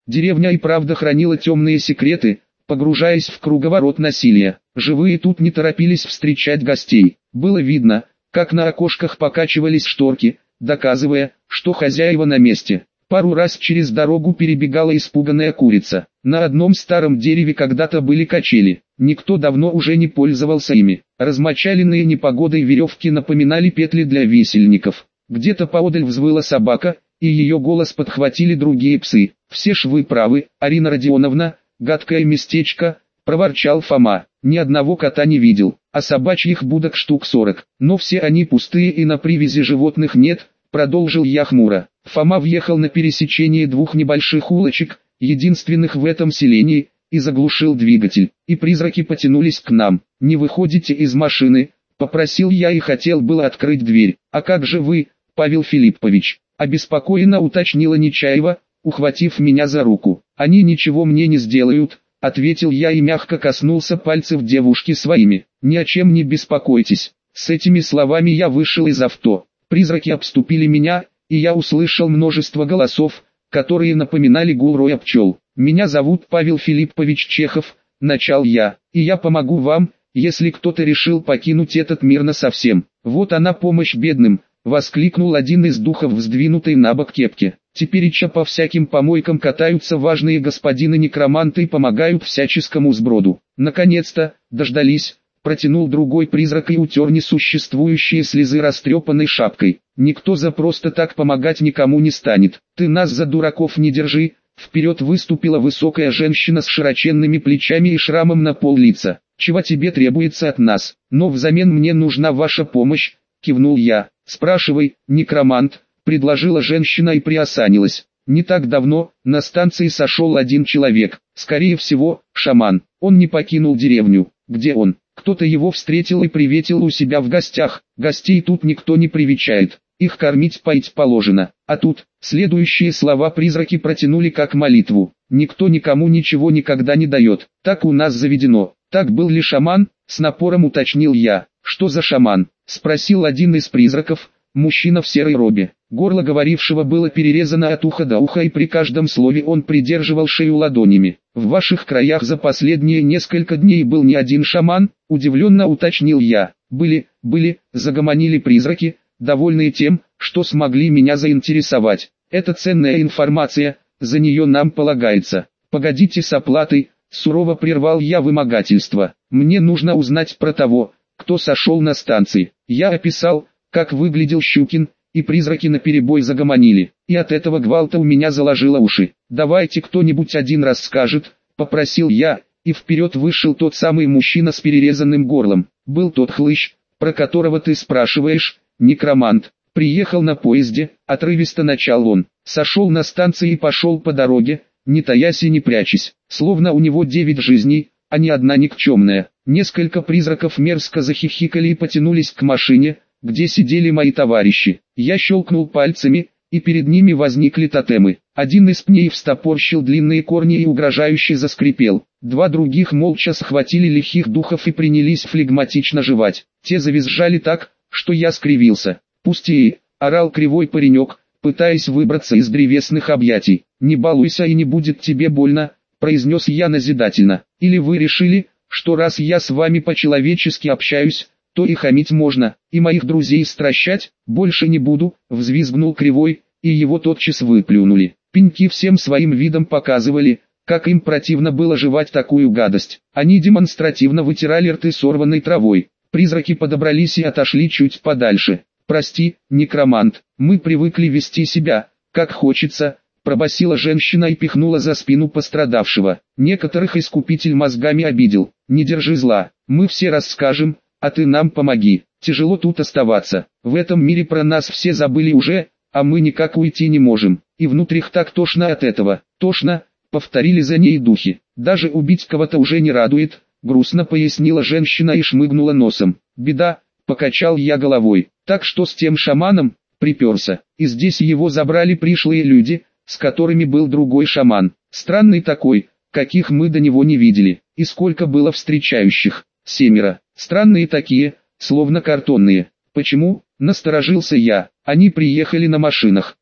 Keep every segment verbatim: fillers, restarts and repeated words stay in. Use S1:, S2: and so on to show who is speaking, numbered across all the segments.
S1: Деревня и правда хранила темные секреты, погружаясь в круговорот насилия. Живые тут не торопились встречать гостей. Было видно, как на окошках покачивались шторки, доказывая, что хозяева на месте. Пару раз через дорогу перебегала испуганная курица. На одном старом дереве когда-то были качели. Никто давно уже не пользовался ими. Размочаленные непогодой веревки напоминали петли для висельников. Где-то поодаль взвыла собака, и ее голос подхватили другие псы. «Все ж вы правы, Арина Родионовна, гадкое местечко», — проворчал Фома. «Ни одного кота не видел, а собачьих будок штук сорок. Но все они пустые и на привязи животных нет», — продолжил я хмуро. Фома въехал на пересечение двух небольших улочек, единственных в этом селении, и заглушил двигатель. И призраки потянулись к нам. «Не выходите из машины», — попросил я и хотел было открыть дверь. «А как же вы, Павел Филиппович?» — обеспокоенно уточнила Нечаева, ухватив меня за руку. «Они ничего мне не сделают», — ответил я и мягко коснулся пальцев девушки своими. «Ни о чем не беспокойтесь». С этими словами я вышел из авто. Призраки обступили меня, и я услышал множество голосов, которые напоминали гул роя пчел. «Меня зовут Павел Филиппович Чехов», — начал я, — «и я помогу вам, если кто-то решил покинуть этот мир насовсем. Вот она помощь бедным», — воскликнул один из духов в сдвинутой на бок кепке. «Тепереча по всяким помойкам катаются важные господины-некроманты и помогают всяческому сброду». «Наконец-то, дождались», — протянул другой призрак и утер несуществующие слезы растрепанной шапкой. «Никто за просто так помогать никому не станет. Ты нас за дураков не держи». Вперед выступила высокая женщина с широченными плечами и шрамом на пол лица. «Чего тебе требуется от нас? Но взамен мне нужна ваша помощь», — кивнул я. «Спрашивай, некромант», — предложила женщина и приосанилась. «Не так давно на станции сошел один человек, скорее всего, шаман. Он не покинул деревню. Где он? Кто-то его встретил и приветил у себя в гостях. Гостей тут никто не привечает. Их кормить поить положено. А тут, следующие слова призраки протянули как молитву. Никто никому ничего никогда не дает. Так у нас заведено. Так был ли шаман?» — с напором уточнил я. «Что за шаман?» — спросил один из призраков, мужчина в серой робе. Горло говорившего было перерезано от уха до уха, и при каждом слове он придерживал шею ладонями. «В ваших краях за последние несколько дней был не один шаман?» — удивленно уточнил я. «Были, были», — загомонили призраки, довольные тем, что смогли меня заинтересовать. «Это ценная информация, за нее нам полагается». «Погодите с оплатой», — сурово прервал я вымогательство. «Мне нужно узнать про того, кто сошел на станции». Я описал, как выглядел Щукин, и призраки наперебой загомонили. И от этого гвалта у меня заложило уши. «Давайте кто-нибудь один раз скажет», — попросил я, и вперед вышел тот самый мужчина с перерезанным горлом. «Был тот хлыщ, про которого ты спрашиваешь, некромант. Приехал на поезде», — отрывисто начал он. «Сошел на станции и пошел по дороге, не таясь и не прячась, словно у него девять жизней, а не одна никчемная». Несколько призраков мерзко захихикали и потянулись к машине, где сидели мои товарищи. Я щелкнул пальцами, и перед ними возникли тотемы. Один из пней встопорщил длинные корни и угрожающе заскрипел. Два других молча схватили лихих духов и принялись флегматично жевать. Те завизжали так, что я скривился. «Пусти!» — орал кривой паренек, пытаясь выбраться из древесных объятий. «Не балуйся и не будет тебе больно», — произнес я назидательно. «Или вы решили, что раз я с вами по-человечески общаюсь, то и хамить можно, и моих друзей стращать? Больше не буду», — взвизгнул кривой, и его тотчас выплюнули. Пеньки всем своим видом показывали, как им противно было жевать такую гадость. Они демонстративно вытирали рты сорванной травой. Призраки подобрались и отошли чуть подальше. «Прости, некромант, мы привыкли вести себя, как хочется», — пробасила женщина и пихнула за спину пострадавшего. «Некоторых искупитель мозгами обидел. Не держи зла, мы все расскажем, а ты нам помоги. Тяжело тут оставаться. В этом мире про нас все забыли уже, а мы никак уйти не можем. И внутрих так тошно от этого». «Тошно», — повторили за ней духи. «Даже убить кого-то уже не радует», — грустно пояснила женщина и шмыгнула носом. «Беда», — покачал я головой. «Так что с тем шаманом?» «Приперся. И здесь его забрали пришлые люди, с которыми был другой шаман. Странный такой, каких мы до него не видели. И сколько было встречающих? Семеро. Странные такие, словно картонные. Почему?» — насторожился я. «Они приехали на машинах.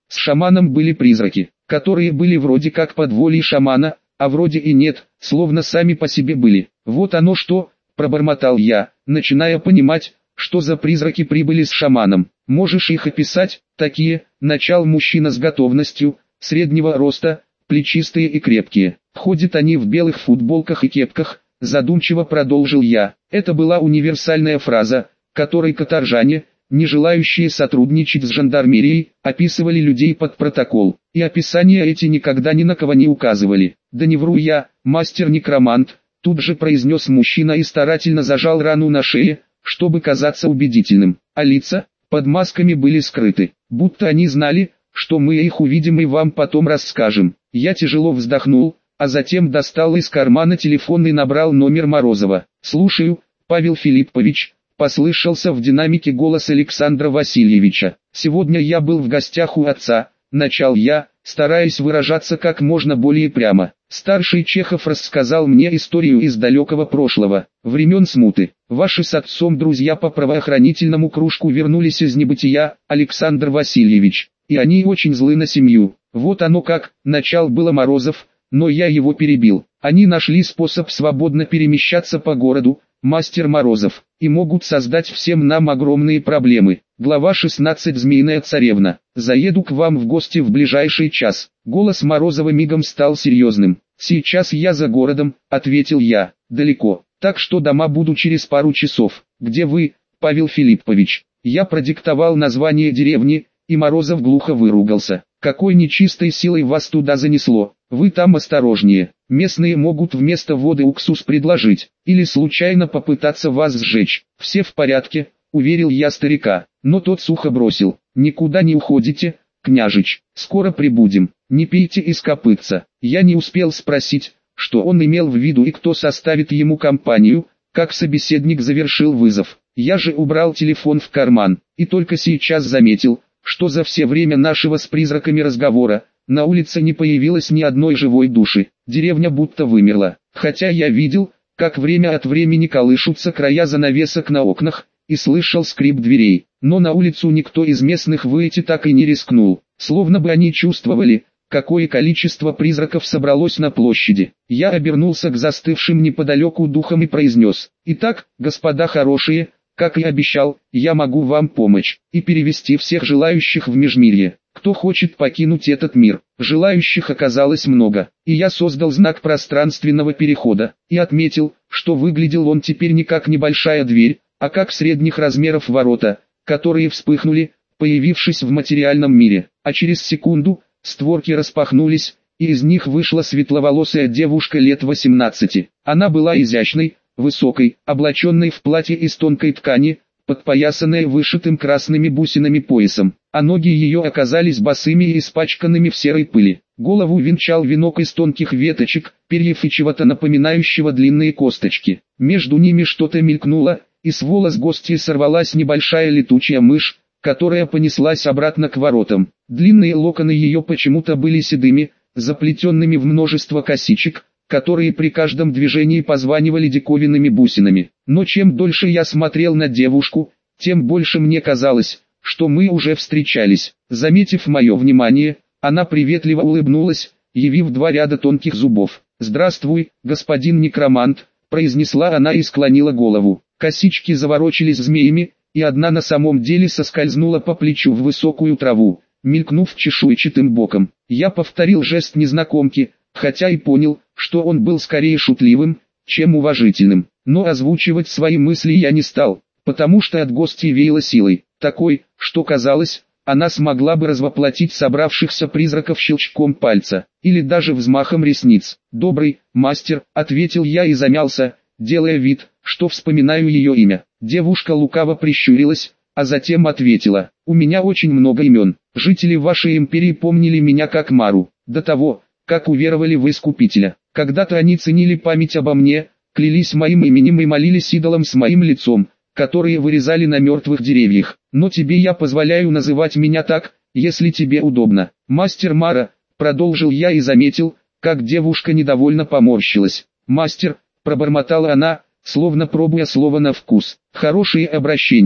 S1: С шаманом были призраки, которые были вроде как под волей шамана, а вроде и нет, словно сами по себе были. Вот оно что, пробормотал я, начиная понимать, что за призраки прибыли с шаманом. Можешь их описать? Такие, начал мужчина с готовностью, среднего роста, плечистые и крепкие. Ходят они в белых футболках и кепках, задумчиво продолжил я. Это была универсальная фраза, которой каторжане, не желающие сотрудничать с жандармерией, описывали людей под протокол. И описания эти никогда ни на кого не указывали. Да не вру я, мастер-некромант, тут же произнес мужчина и старательно зажал рану на шее, чтобы казаться убедительным. А лица, под масками были скрыты, будто они знали, что мы их увидим и вам потом расскажем. Я тяжело вздохнул, а затем достал из кармана телефон и набрал номер Морозова. «Слушаю, Павел Филиппович», послышался в динамике голос Александра Васильевича. «Сегодня я был в гостях у отца», начал я, стараясь выражаться как можно более прямо. Старший Чехов рассказал мне историю из далекого прошлого, времен смуты. Ваши с отцом друзья по правоохранительному кружку вернулись из небытия, Александр Васильевич, и они очень злы на семью. Вот оно как, начал было Морозов, но я его перебил. Они нашли способ свободно перемещаться по городу, мастер Морозов, и могут создать всем нам огромные проблемы. Глава шестнадцать. Змеиная царевна. Заеду к вам в гости в ближайший час. Голос Морозова мигом стал серьезным. Сейчас я за городом, ответил я. Далеко, так что дома буду через пару часов. Где вы, Павел Филиппович? Я продиктовал название деревни, и Морозов глухо выругался. Какой нечистой силой вас туда занесло? Вы там осторожнее. Местные могут вместо воды уксус предложить, или случайно попытаться вас сжечь. Все в порядке, уверил я старика, но тот сухо бросил. Никуда не уходите, княжич, скоро прибудем, не пейте из копытца. Я не успел спросить, что он имел в виду и кто составит ему компанию, как собеседник завершил вызов. Я же убрал телефон в карман, и только сейчас заметил, что за все время нашего с призраками разговора, на улице не появилось ни одной живой души, деревня будто вымерла, хотя я видел, как время от времени колышутся края занавесок на окнах, и слышал скрип дверей, но на улицу никто из местных выйти так и не рискнул, словно бы они чувствовали, какое количество призраков собралось на площади. Я обернулся к застывшим неподалеку духам и произнес: «Итак, господа хорошие, как и обещал, я могу вам помочь и перевести всех желающих в Межмирье. Кто хочет покинуть этот мир?» Желающих оказалось много, и я создал знак пространственного перехода, и отметил, что выглядел он теперь не как небольшая дверь, а как средних размеров ворота, которые вспыхнули, появившись в материальном мире, а через секунду створки распахнулись, и из них вышла светловолосая девушка лет восемнадцати. Она была изящной, высокой, облаченной в платье из тонкой ткани, подпоясанной вышитым красными бусинами поясом, а ноги ее оказались босыми и испачканными в серой пыли. Голову венчал венок из тонких веточек, перьев и чего-то напоминающего длинные косточки. Между ними что-то мелькнуло, и с волос гостьи сорвалась небольшая летучая мышь, которая понеслась обратно к воротам. Длинные локоны ее почему-то были седыми, заплетенными в множество косичек, которые при каждом движении позванивали диковинными бусинами. Но чем дольше я смотрел на девушку, тем больше мне казалось, что мы уже встречались. Заметив мое внимание, она приветливо улыбнулась, явив два ряда тонких зубов. «Здравствуй, господин некромант», — произнесла она и склонила голову. Косички заворочились змеями, и одна на самом деле соскользнула по плечу в высокую траву, мелькнув чешуйчатым боком. Я повторил жест незнакомки, хотя и понял, что он был скорее шутливым, чем уважительным. Но озвучивать свои мысли я не стал, потому что от гостей веяло силой, такой, что казалось, она смогла бы развоплотить собравшихся призраков щелчком пальца, или даже взмахом ресниц. «Добрый, мастер», — ответил я и замялся, делая вид, что вспоминаю ее имя. Девушка лукаво прищурилась, а затем ответила: «У меня очень много имен. Жители вашей империи помнили меня как Мару, до того, как уверовали в Искупителя. Когда-то они ценили память обо мне, клялись моим именем и молились идолам с моим лицом, которые вырезали на мертвых деревьях. Но тебе я позволяю называть меня так, если тебе удобно. Мастер Мара», — продолжил я и заметил, как девушка недовольно поморщилась. «Мастер», — пробормотала она, словно пробуя слово на вкус. «Хорошее обращение.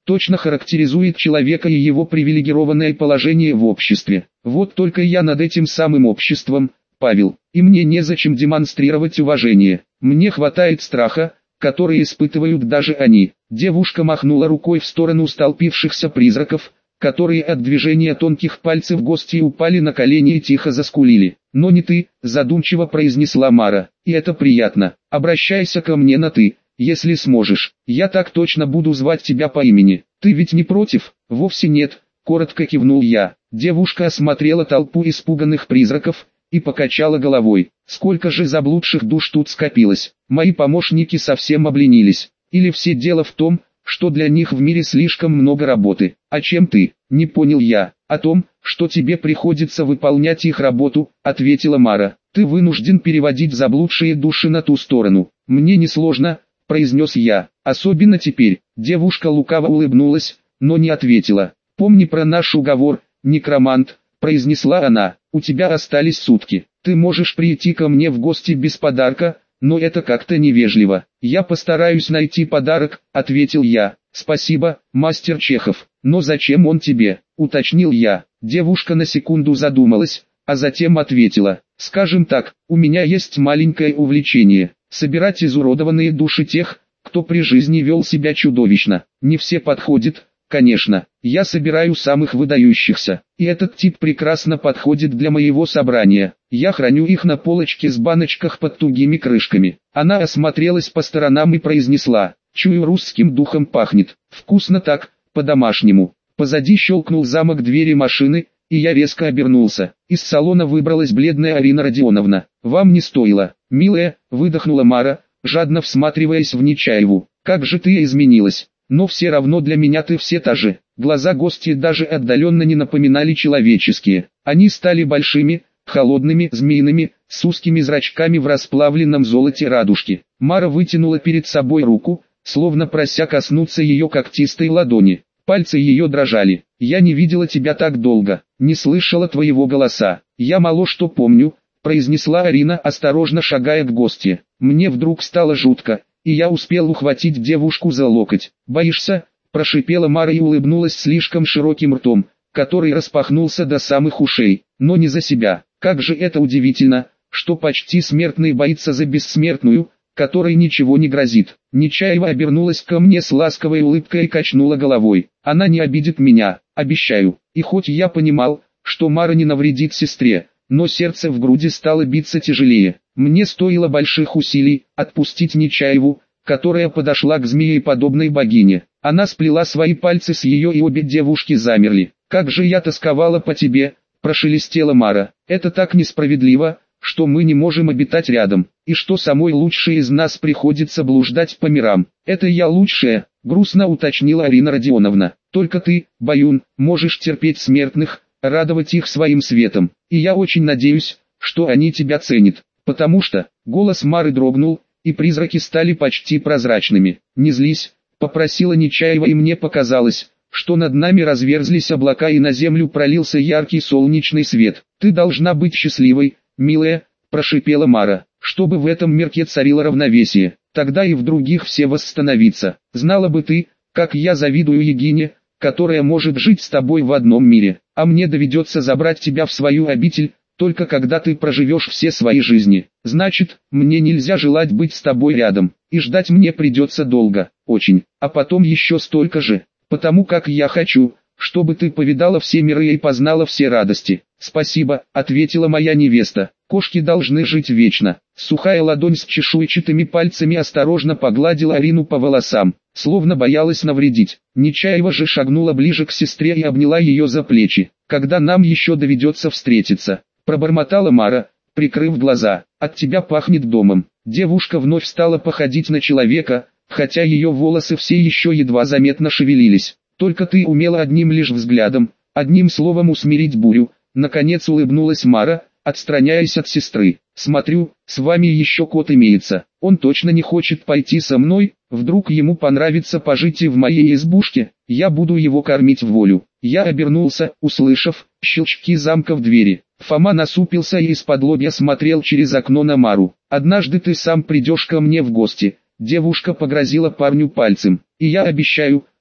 S1: точно характеризует человека и его привилегированное положение в обществе. Вот только я над этим самым обществом, Павел, и мне незачем демонстрировать уважение. Мне хватает страха, который испытывают даже они. Девушка махнула рукой в сторону столпившихся призраков, которые от движения тонких пальцев гостей упали на колени и тихо заскулили. «Но не ты», задумчиво произнесла Мара, — «и это приятно. Обращайся ко мне на «ты», если сможешь. Я так точно буду звать тебя по имени. Ты ведь не против?» «Вовсе нет», коротко кивнул я. Девушка осмотрела толпу испуганных призраков и покачала головой. «Сколько же заблудших душ тут скопилось. Мои помощники совсем обленились. Или все дело в том, что для них в мире слишком много работы. А чем ты?» «Не понял я». «О том, что тебе приходится выполнять их работу», ответила Мара. «Ты вынужден переводить заблудшие души на ту сторону. Мне несложно», произнес я. «Особенно теперь». Девушка лукаво улыбнулась, но не ответила. «Помни про наш уговор, некромант», произнесла она. «У тебя остались сутки. Ты можешь прийти ко мне в гости без подарка, но это как-то невежливо». «Я постараюсь найти подарок», ответил я. «Спасибо, мастер Чехов. Но зачем он тебе?» уточнил я. Девушка на секунду задумалась, а затем ответила. «Скажем так, у меня есть маленькое увлечение. Собирать изуродованные души тех, кто при жизни вел себя чудовищно. Не все подходят, конечно. Я собираю самых выдающихся. И этот тип прекрасно подходит для моего собрания. Я храню их на полочке с баночках под тугими крышками». Она осмотрелась по сторонам и произнесла. «Чую, русским духом пахнет. Вкусно так, по-домашнему». Позади щелкнул замок двери машины, и я резко обернулся. Из салона выбралась бледная Арина Родионовна. «Вам не стоило, милая», выдохнула Мара, жадно всматриваясь в Нечаеву. «Как же ты изменилась. Но все равно для меня ты все та же». Глаза гостьи даже отдаленно не напоминали человеческие. Они стали большими, холодными, змеиными, с узкими зрачками в расплавленном золоте радужки. Мара вытянула перед собой руку, словно прося коснуться ее когтистой ладони. Пальцы ее дрожали. «Я не видела тебя так долго, не слышала твоего голоса. Я мало что помню», произнесла Арина, осторожно шагая к гостье. Мне вдруг стало жутко, и я успел ухватить девушку за локоть. «Боишься?» прошипела Мара и улыбнулась слишком широким ртом, который распахнулся до самых ушей, но не за себя. Как же это удивительно, что почти смертный боится за бессмертную, которой ничего не грозит. Нечаева обернулась ко мне с ласковой улыбкой и качнула головой. «Она не обидит меня, обещаю». И хоть я понимал, что Мара не навредит сестре, но сердце в груди стало биться тяжелее. Мне стоило больших усилий отпустить Нечаеву, которая подошла к змееподобной богине. Она сплела свои пальцы с ее, и обе девушки замерли. «Как же я тосковала по тебе», прошелестела Мара. «Это так несправедливо, что мы не можем обитать рядом, и что самой лучшей из нас приходится блуждать по мирам». «Это я лучшая», грустно уточнила Арина Родионовна. «Только ты, Баюн, можешь терпеть смертных, радовать их своим светом. И я очень надеюсь, что они тебя ценят, потому что...» Голос Мары дрогнул, и призраки стали почти прозрачными. «Не злись», попросила Нечаева, и мне показалось, что над нами разверзлись облака и на землю пролился яркий солнечный свет. «Ты должна быть счастливой, милая», прошипела Мара, «чтобы в этом мирке царило равновесие, тогда и в других все восстановится. Знала бы ты, как я завидую Егине, которая может жить с тобой в одном мире, а мне доведется забрать тебя в свою обитель, только когда ты проживешь все свои жизни. Значит, мне нельзя желать быть с тобой рядом, и ждать мне придется долго, очень, а потом еще столько же, потому как я хочу, чтобы ты повидала все миры и познала все радости». «Спасибо», ответила моя невеста, «кошки должны жить вечно». Сухая ладонь с чешуйчатыми пальцами осторожно погладила Арину по волосам, словно боялась навредить. Нечаева же шагнула ближе к сестре и обняла ее за плечи. «Когда нам еще доведется встретиться?» пробормотала Мара, прикрыв глаза. «От тебя пахнет домом». Девушка вновь стала походить на человека, хотя ее волосы все еще едва заметно шевелились. «Только ты умела одним лишь взглядом, одним словом усмирить бурю», наконец улыбнулась Мара, отстраняясь от сестры. «Смотрю, с вами еще кот имеется. Он точно не хочет пойти со мной, вдруг ему понравится пожить и в моей избушке, я буду его кормить в волю». Я обернулся, услышав щелчки замка в двери. Фома насупился и из-под лобья смотрел через окно на Мару. «Однажды ты сам придешь ко мне в гости», девушка погрозила парню пальцем, «и я обещаю,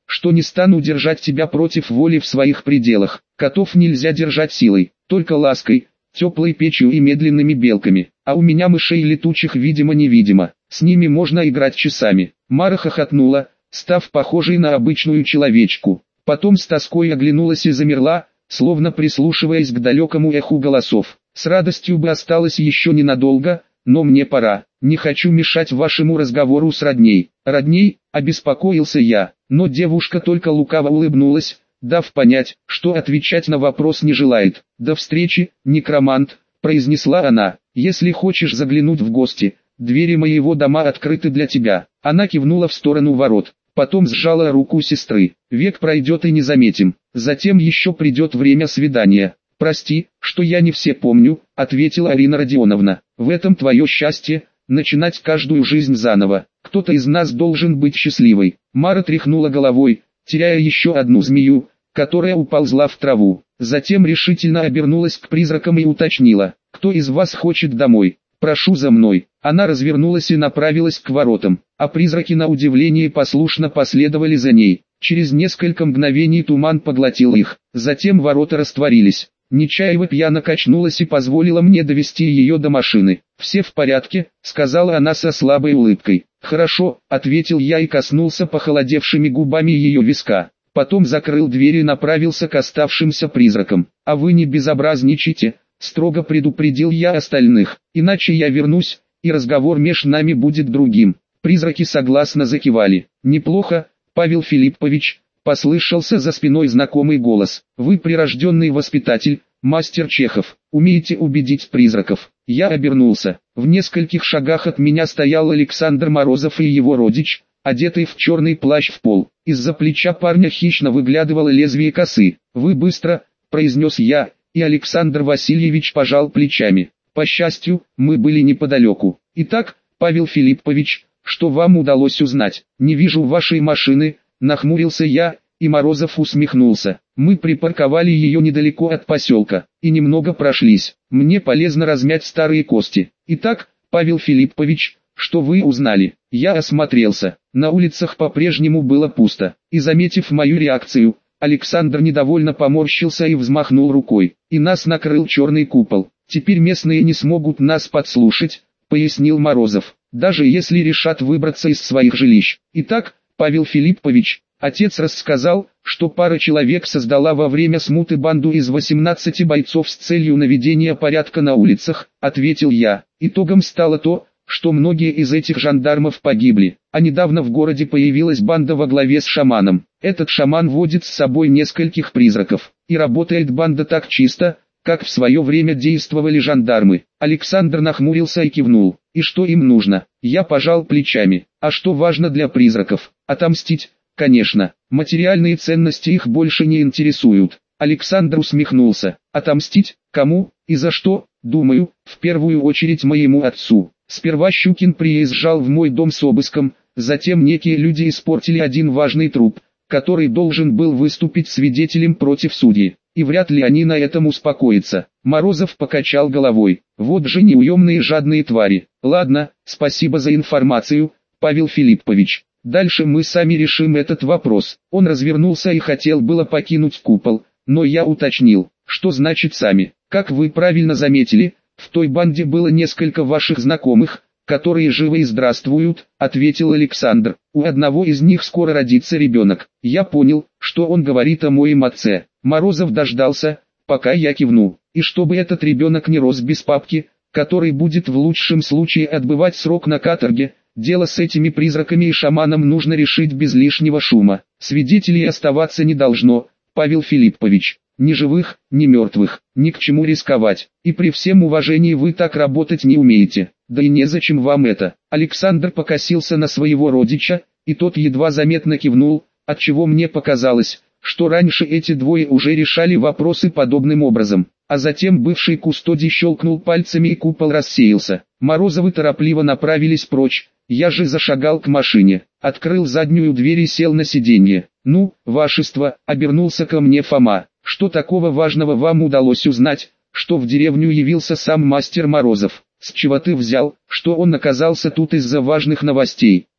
S1: что не стану держать тебя против воли в своих пределах. Котов нельзя держать силой, только лаской, теплой печью и медленными белками, а у меня мышей летучих видимо-невидимо, с ними можно играть часами». Мара хохотнула, став похожей на обычную человечку. Потом с тоской оглянулась и замерла, словно прислушиваясь к далекому эху голосов. «С радостью бы осталась еще ненадолго, но мне пора. Не хочу мешать вашему разговору с родней». «Родней?» – обеспокоился я, но девушка только лукаво улыбнулась, дав понять, что отвечать на вопрос не желает. «До встречи, некромант», – произнесла она. «Если хочешь заглянуть в гости, двери моего дома открыты для тебя». Она кивнула в сторону ворот, потом сжала руку сестры. «Век пройдет и не заметим, затем еще придет время свидания». «Прости, что я не все помню», — ответила Арина Родионовна. «В этом твое счастье, начинать каждую жизнь заново. Кто-то из нас должен быть счастливой». Мара тряхнула головой, теряя еще одну змею, которая уползла в траву. Затем решительно обернулась к призракам и уточнила: «Кто из вас хочет домой? Прошу за мной». Она развернулась и направилась к воротам, а призраки на удивление послушно последовали за ней. Через несколько мгновений туман поглотил их, затем ворота растворились. Нечаева пьяно качнулась и позволила мне довести ее до машины. «Все в порядке», — сказала она со слабой улыбкой. «Хорошо», — ответил я и коснулся похолодевшими губами ее виска. Потом закрыл дверь и направился к оставшимся призракам. «А вы не безобразничайте», — строго предупредил я остальных, «иначе я вернусь, и разговор меж нами будет другим». Призраки согласно закивали. «Неплохо, Павел Филиппович», — послышался за спиной знакомый голос. «Вы прирожденный воспитатель, мастер Чехов, умеете убедить призраков». Я обернулся. В нескольких шагах от меня стоял Александр Морозов и его родич, одетый в черный плащ в пол. Из-за плеча парня хищно выглядывало лезвие косы. «Вы быстро», — произнес я, и Александр Васильевич пожал плечами. «По счастью, мы были неподалеку. Итак, Павел Филиппович, что вам удалось узнать?» «Не вижу вашей машины», — нахмурился я, и Морозов усмехнулся. «Мы припарковали ее недалеко от поселка, и немного прошлись. Мне полезно размять старые кости. Итак, Павел Филиппович, что вы узнали?» Я осмотрелся. На улицах по-прежнему было пусто, и заметив мою реакцию, Александр недовольно поморщился и взмахнул рукой, и нас накрыл черный купол. «Теперь местные не смогут нас подслушать», — пояснил Морозов, «даже если решат выбраться из своих жилищ. Итак, Павел Филиппович, отец рассказал, что пара человек создала во время смуты банду из восемнадцати бойцов с целью наведения порядка на улицах», — ответил я. «Итогом стало то, что многие из этих жандармов погибли, а недавно в городе появилась банда во главе с шаманом. Этот шаман водит с собой нескольких призраков, и работает банда так чисто, как в свое время действовали жандармы». Александр нахмурился и кивнул. «И что им нужно?» Я пожал плечами. «А что важно для призраков? Отомстить? Конечно. Материальные ценности их больше не интересуют». Александр усмехнулся. «Отомстить? Кому? И за что? Думаю, в первую очередь моему отцу. Сперва Щукин приезжал в мой дом с обыском, затем некие люди испортили один важный труп, который должен был выступить свидетелем против судьи, и вряд ли они на этом успокоятся». Морозов покачал головой. «Вот же неуемные жадные твари. Ладно, спасибо за информацию, Павел Филиппович. Дальше мы сами решим этот вопрос». Он развернулся и хотел было покинуть купол, но я уточнил, что значит сами. «Как вы правильно заметили, в той банде было несколько ваших знакомых, которые живы и здравствуют», — ответил Александр. «У одного из них скоро родится ребенок». Я понял, что он говорит о моем отце. Морозов дождался, пока я кивну. «И чтобы этот ребенок не рос без папки, который будет в лучшем случае отбывать срок на каторге, дело с этими призраками и шаманом нужно решить без лишнего шума. Свидетелей оставаться не должно, Павел Филиппович. Ни живых, ни мертвых, ни к чему рисковать. И при всем уважении вы так работать не умеете, да и незачем вам это». Александр покосился на своего родича, и тот едва заметно кивнул, отчего мне показалось, что раньше эти двое уже решали вопросы подобным образом. А затем бывший кустодий щелкнул пальцами и купол рассеялся. Морозовы торопливо направились прочь, я же зашагал к машине, открыл заднюю дверь и сел на сиденье. «Ну, вашество», — обернулся ко мне Фома. «Что такого важного вам удалось узнать, что в деревню явился сам мастер Морозов? С чего ты взял, что он оказался тут из-за важных новостей?»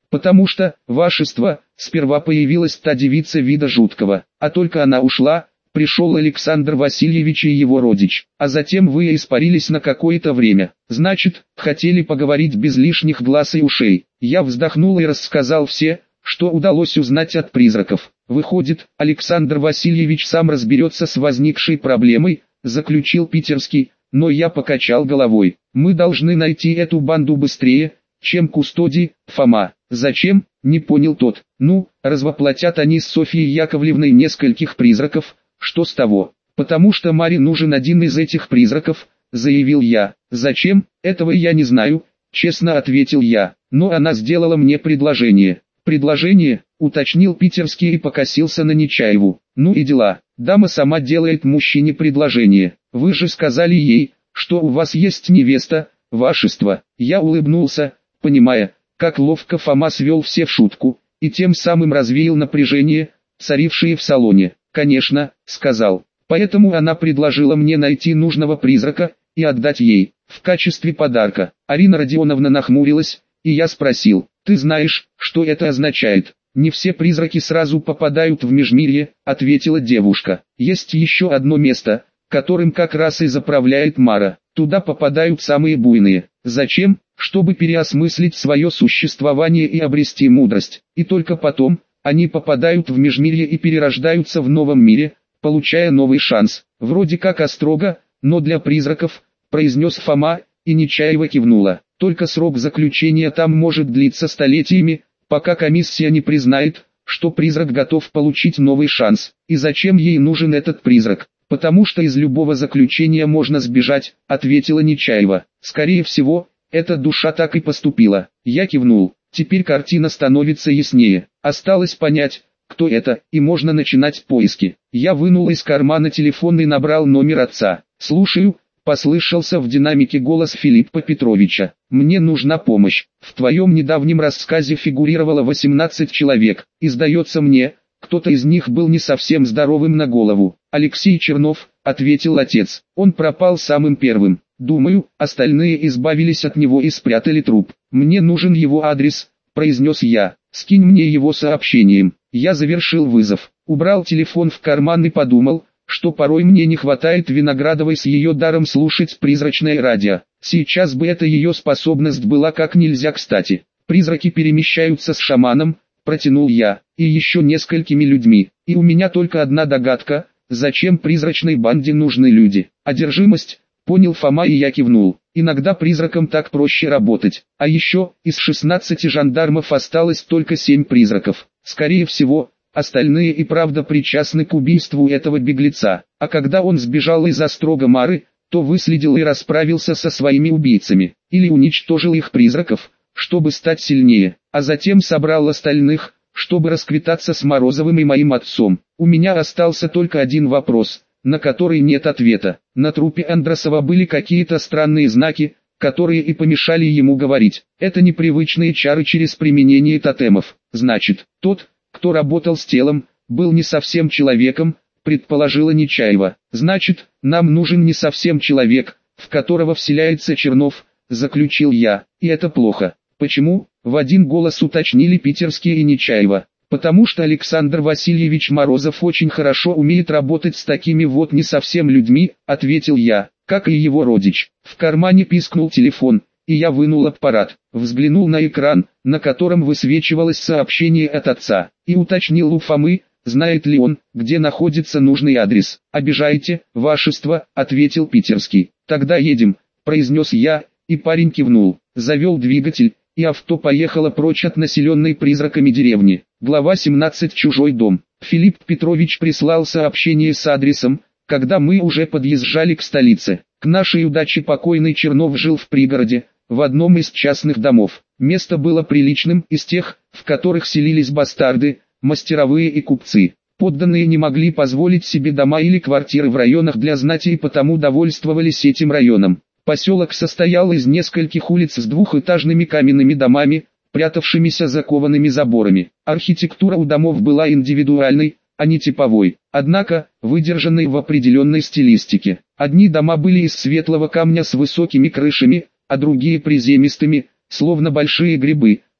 S1: Потому что, вашество, сперва появилась та девица вида жуткого, а только она ушла, пришел Александр Васильевич и его родич, а затем вы испарились на какое-то время. Значит, хотели поговорить без лишних глаз и ушей. Я вздохнул и рассказал все, что удалось узнать от призраков. Выходит, Александр Васильевич сам разберется с возникшей проблемой, заключил Питерский, но я покачал головой. Мы должны найти эту банду быстрее, чем Кустодий, Фома. Зачем? Не понял тот. Ну, развоплотят они с Софьей Яковлевной нескольких призраков. Что с того? Потому что Маре нужен один из этих призраков, заявил я. Зачем? Этого я не знаю, честно ответил я. Но она сделала мне предложение. Предложение, уточнил Питерский и покосился на Нечаеву. Ну и дела. Дама сама делает мужчине предложение. Вы же сказали ей, что у вас есть невеста, вашество. Я улыбнулся, понимая, как ловко Фома свел все в шутку, и тем самым развеял напряжение, царившее в салоне. «Конечно», — сказал. «Поэтому она предложила мне найти нужного призрака и отдать ей, в качестве подарка». Арина Родионовна нахмурилась, и я спросил, «Ты знаешь, что это означает?» «Не все призраки сразу попадают в Межмирье», — ответила девушка. «Есть еще одно место, которым как раз и заправляет Мара. Туда попадают самые буйные. Зачем? Чтобы переосмыслить свое существование и обрести мудрость. И только потом они попадают в Межмирье и перерождаются в новом мире, получая новый шанс. Вроде как острого, но для призраков», — произнес Фома, и Нечаева кивнула. «Только срок заключения там может длиться столетиями, пока комиссия не признает, что призрак готов получить новый шанс. И зачем ей нужен этот призрак? Потому что из любого заключения можно сбежать», — ответила Нечаева. «Скорее всего, эта душа так и поступила». Я кивнул. Теперь картина становится яснее. Осталось понять, кто это, и можно начинать поиски. Я вынул из кармана телефон и набрал номер отца. «Слушаю», — послышался в динамике голос Филиппа Петровича. «Мне нужна помощь. В твоем недавнем рассказе фигурировало восемнадцать человек. И сдается мне, кто-то из них был не совсем здоровым на голову». «Алексей Чернов», — ответил отец. «Он пропал самым первым. Думаю, остальные избавились от него и спрятали труп. Мне нужен его адрес», — произнес я. «Скинь мне его сообщением». Я завершил вызов, убрал телефон в карман и подумал, что порой мне не хватает Виноградовой с ее даром слушать призрачное радио. Сейчас бы эта ее способность была как нельзя кстати. «Призраки перемещаются с шаманом», — протянул я, — «и еще несколькими людьми. И у меня только одна догадка, зачем призрачной банде нужны люди. Одержимость?» Понял Фома, и я кивнул. «Иногда призракам так проще работать. А еще, из шестнадцати жандармов осталось только семь призраков. Скорее всего, остальные и правда причастны к убийству этого беглеца. А когда он сбежал из острога Мары, то выследил и расправился со своими убийцами. Или уничтожил их призраков, чтобы стать сильнее. А затем собрал остальных, чтобы расквитаться с Морозовым и моим отцом. У меня остался только один вопрос, на который нет ответа. На трупе Андросова были какие-то странные знаки, которые и помешали ему говорить. Это непривычные чары через применение тотемов. Значит, тот, кто работал с телом, был не совсем человеком, предположила Нечаева. Значит, нам нужен не совсем человек, в которого вселяется Чернов, заключил я. И это плохо. Почему? В один голос уточнили Питерский и Нечаева. Потому что Александр Васильевич Морозов очень хорошо умеет работать с такими вот не совсем людьми, ответил я, как и его родич. В кармане пискнул телефон, и я вынул аппарат, взглянул на экран, на котором высвечивалось сообщение от отца, и уточнил у Фомы, знает ли он, где находится нужный адрес. «Обижаете, вашество», — ответил Питерский. «Тогда едем», — произнес я, и парень кивнул, завел двигатель, и авто поехало прочь от населенной призраками деревни. Глава семнадцать. Чужой дом. Филипп Петрович прислал сообщение с адресом, когда мы уже подъезжали к столице. К нашей удаче покойный Чернов жил в пригороде, в одном из частных домов. Место было приличным, из тех, в которых селились бастарды, мастеровые и купцы. Подданные не могли позволить себе дома или квартиры в районах для знати и потому довольствовались этим районом. Поселок состоял из нескольких улиц с двухэтажными каменными домами, прятавшимися за коваными заборами. Архитектура у домов была индивидуальной, а не типовой, однако, выдержанной в определенной стилистике. Одни дома были из светлого камня с высокими крышами, а другие приземистыми, словно большие грибы,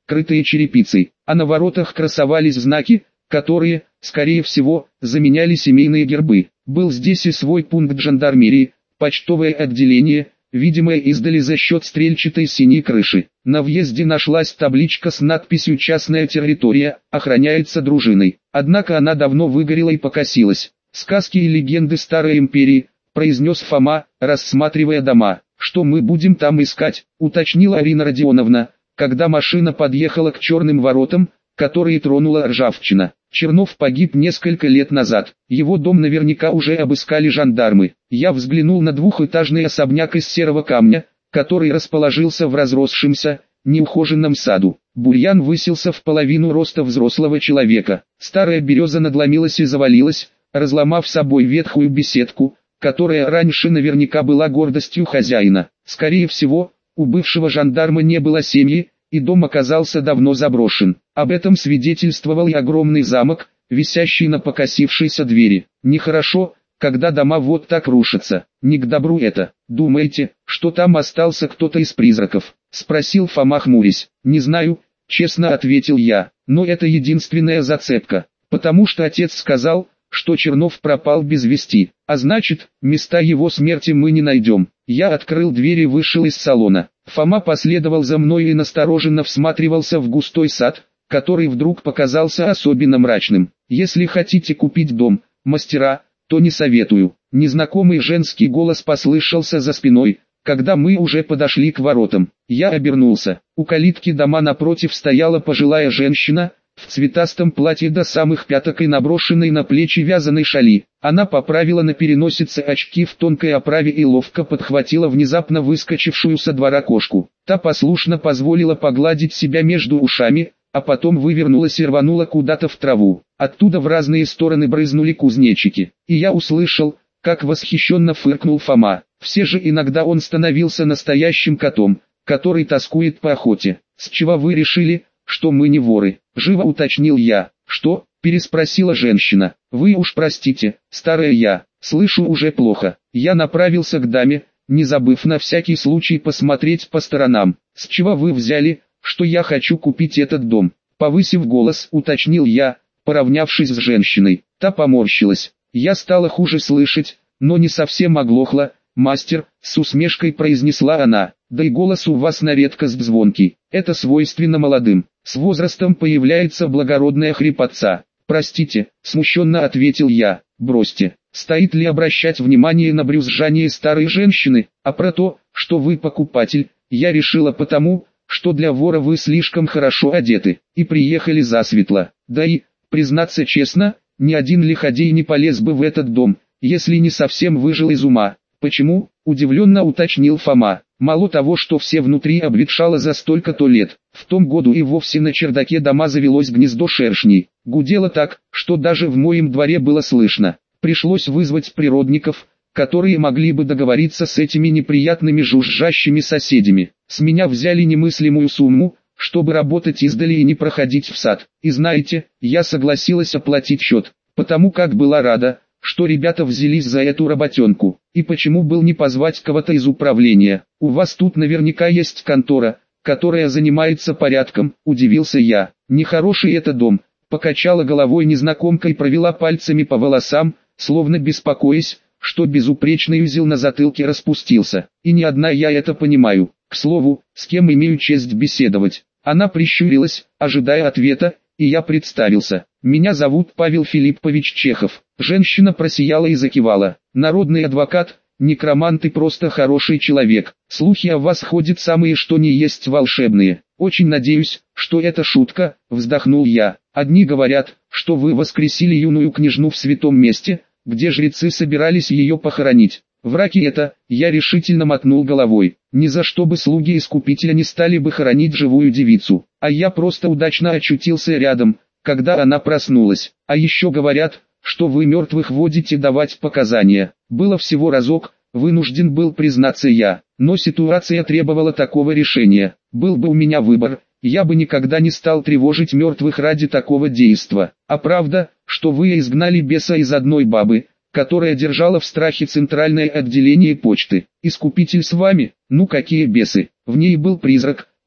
S1: крытые черепицей, а на воротах красовались знаки, которые, скорее всего, заменяли семейные гербы. Был здесь и свой пункт жандармерии, почтовое отделение, видимое издали за счет стрельчатой синей крыши. На въезде нашлась табличка с надписью «Частная территория, охраняется дружиной». Однако она давно выгорела и покосилась. «Сказки и легенды старой империи», — произнес Фома, рассматривая дома. «Что мы будем там искать?» — уточнила Арина Родионовна, когда машина подъехала к черным воротам, которые тронула ржавчина. Чернов погиб несколько лет назад. Его дом наверняка уже обыскали жандармы. Я взглянул на двухэтажный особняк из серого камня, который расположился в разросшемся, неухоженном саду. Бурьян высился в половину роста взрослого человека. Старая береза надломилась и завалилась, разломав собой ветхую беседку, которая раньше наверняка была гордостью хозяина. Скорее всего, у бывшего жандарма не было семьи, и дом оказался давно заброшен. Об этом свидетельствовал и огромный замок, висящий на покосившейся двери. Нехорошо, когда дома вот так рушатся. Не к добру это. Думаете, что там остался кто-то из призраков? Спросил Фома, хмурясь. Не знаю, честно ответил я, но это единственная зацепка. Потому что отец сказал, что Чернов пропал без вести, а значит, места его смерти мы не найдем. Я открыл дверь и вышел из салона. Фома последовал за мной и настороженно всматривался в густой сад, который вдруг показался особенно мрачным. Если хотите купить дом, мастера, то не советую. Незнакомый женский голос послышался за спиной, когда мы уже подошли к воротам. Я обернулся. У калитки дома напротив стояла пожилая женщина, в цветастом платье до самых пяток и наброшенной на плечи вязаной шали. Она поправила на переносице очки в тонкой оправе и ловко подхватила внезапно выскочившую со двора кошку. Та послушно позволила погладить себя между ушами, а потом вывернулась и рванула куда-то в траву. Оттуда в разные стороны брызнули кузнечики, и я услышал, как восхищенно фыркнул Фома. Все же иногда он становился настоящим котом, который тоскует по охоте. «С чего вы решили, что мы не воры?» — живо уточнил я. «Что?» — переспросила женщина. «Вы уж простите, старая я, слышу уже плохо». Я направился к даме, не забыв на всякий случай посмотреть по сторонам. «С чего вы взяли, что я хочу купить этот дом?» Повысив голос, уточнил я, поравнявшись с женщиной. Та поморщилась. Я стала хуже слышать, но не совсем оглохла. «Мастер», — с усмешкой произнесла она, — «да и голос у вас на редкость звонкий. Это свойственно молодым. С возрастом появляется благородная хрипотца». «Простите», — смущенно ответил я. «Бросьте. Стоит ли обращать внимание на брюзжание старой женщины, а про то, что вы покупатель, я решила потому, что для вора вы слишком хорошо одеты, и приехали засветло. Да и, признаться честно, ни один лиходей не полез бы в этот дом, если не совсем выжил из ума». «Почему?» – удивленно уточнил Фома. «Мало того, что все внутри обветшало за столько-то лет, в том году и вовсе на чердаке дома завелось гнездо шершней. Гудело так, что даже в моем дворе было слышно. Пришлось вызвать природников, которые могли бы договориться с этими неприятными жужжащими соседями. С меня взяли немыслимую сумму, чтобы работать издали и не проходить в сад. И знаете, я согласилась оплатить счет, потому как была рада, что ребята взялись за эту работенку. И почему был не позвать кого-то из управления? У вас тут наверняка есть контора, которая занимается порядком», — удивился я. «Нехороший это дом», — покачала головой незнакомка и провела пальцами по волосам, словно беспокоясь, что безупречный узел на затылке распустился. «И не одна я это понимаю. К слову, с кем имею честь беседовать?» Она прищурилась, ожидая ответа, и я представился. «Меня зовут Павел Филиппович Чехов». Женщина просияла и закивала. «Народный адвокат, некромант и просто хороший человек. Слухи о вас ходят самые что ни есть волшебные. Очень надеюсь, что это шутка», — вздохнул я. «Одни говорят, что вы воскресили юную княжну в святом месте, где жрецы собирались ее похоронить. Враки это», — я решительно мотнул головой. «Ни за что бы слуги Искупителя не стали бы хоронить живую девицу, а я просто удачно очутился рядом, когда она проснулась. А еще говорят, что вы мертвых водите давать показания. Было всего разок, вынужден был признаться я, но ситуация требовала такого решения. Был бы у меня выбор, я бы никогда не стал тревожить мертвых ради такого действа. А правда, что вы изгнали беса из одной бабы, которая держала в страхе центральное отделение почты. Искупитель с вами? Ну какие бесы? В ней был призрак,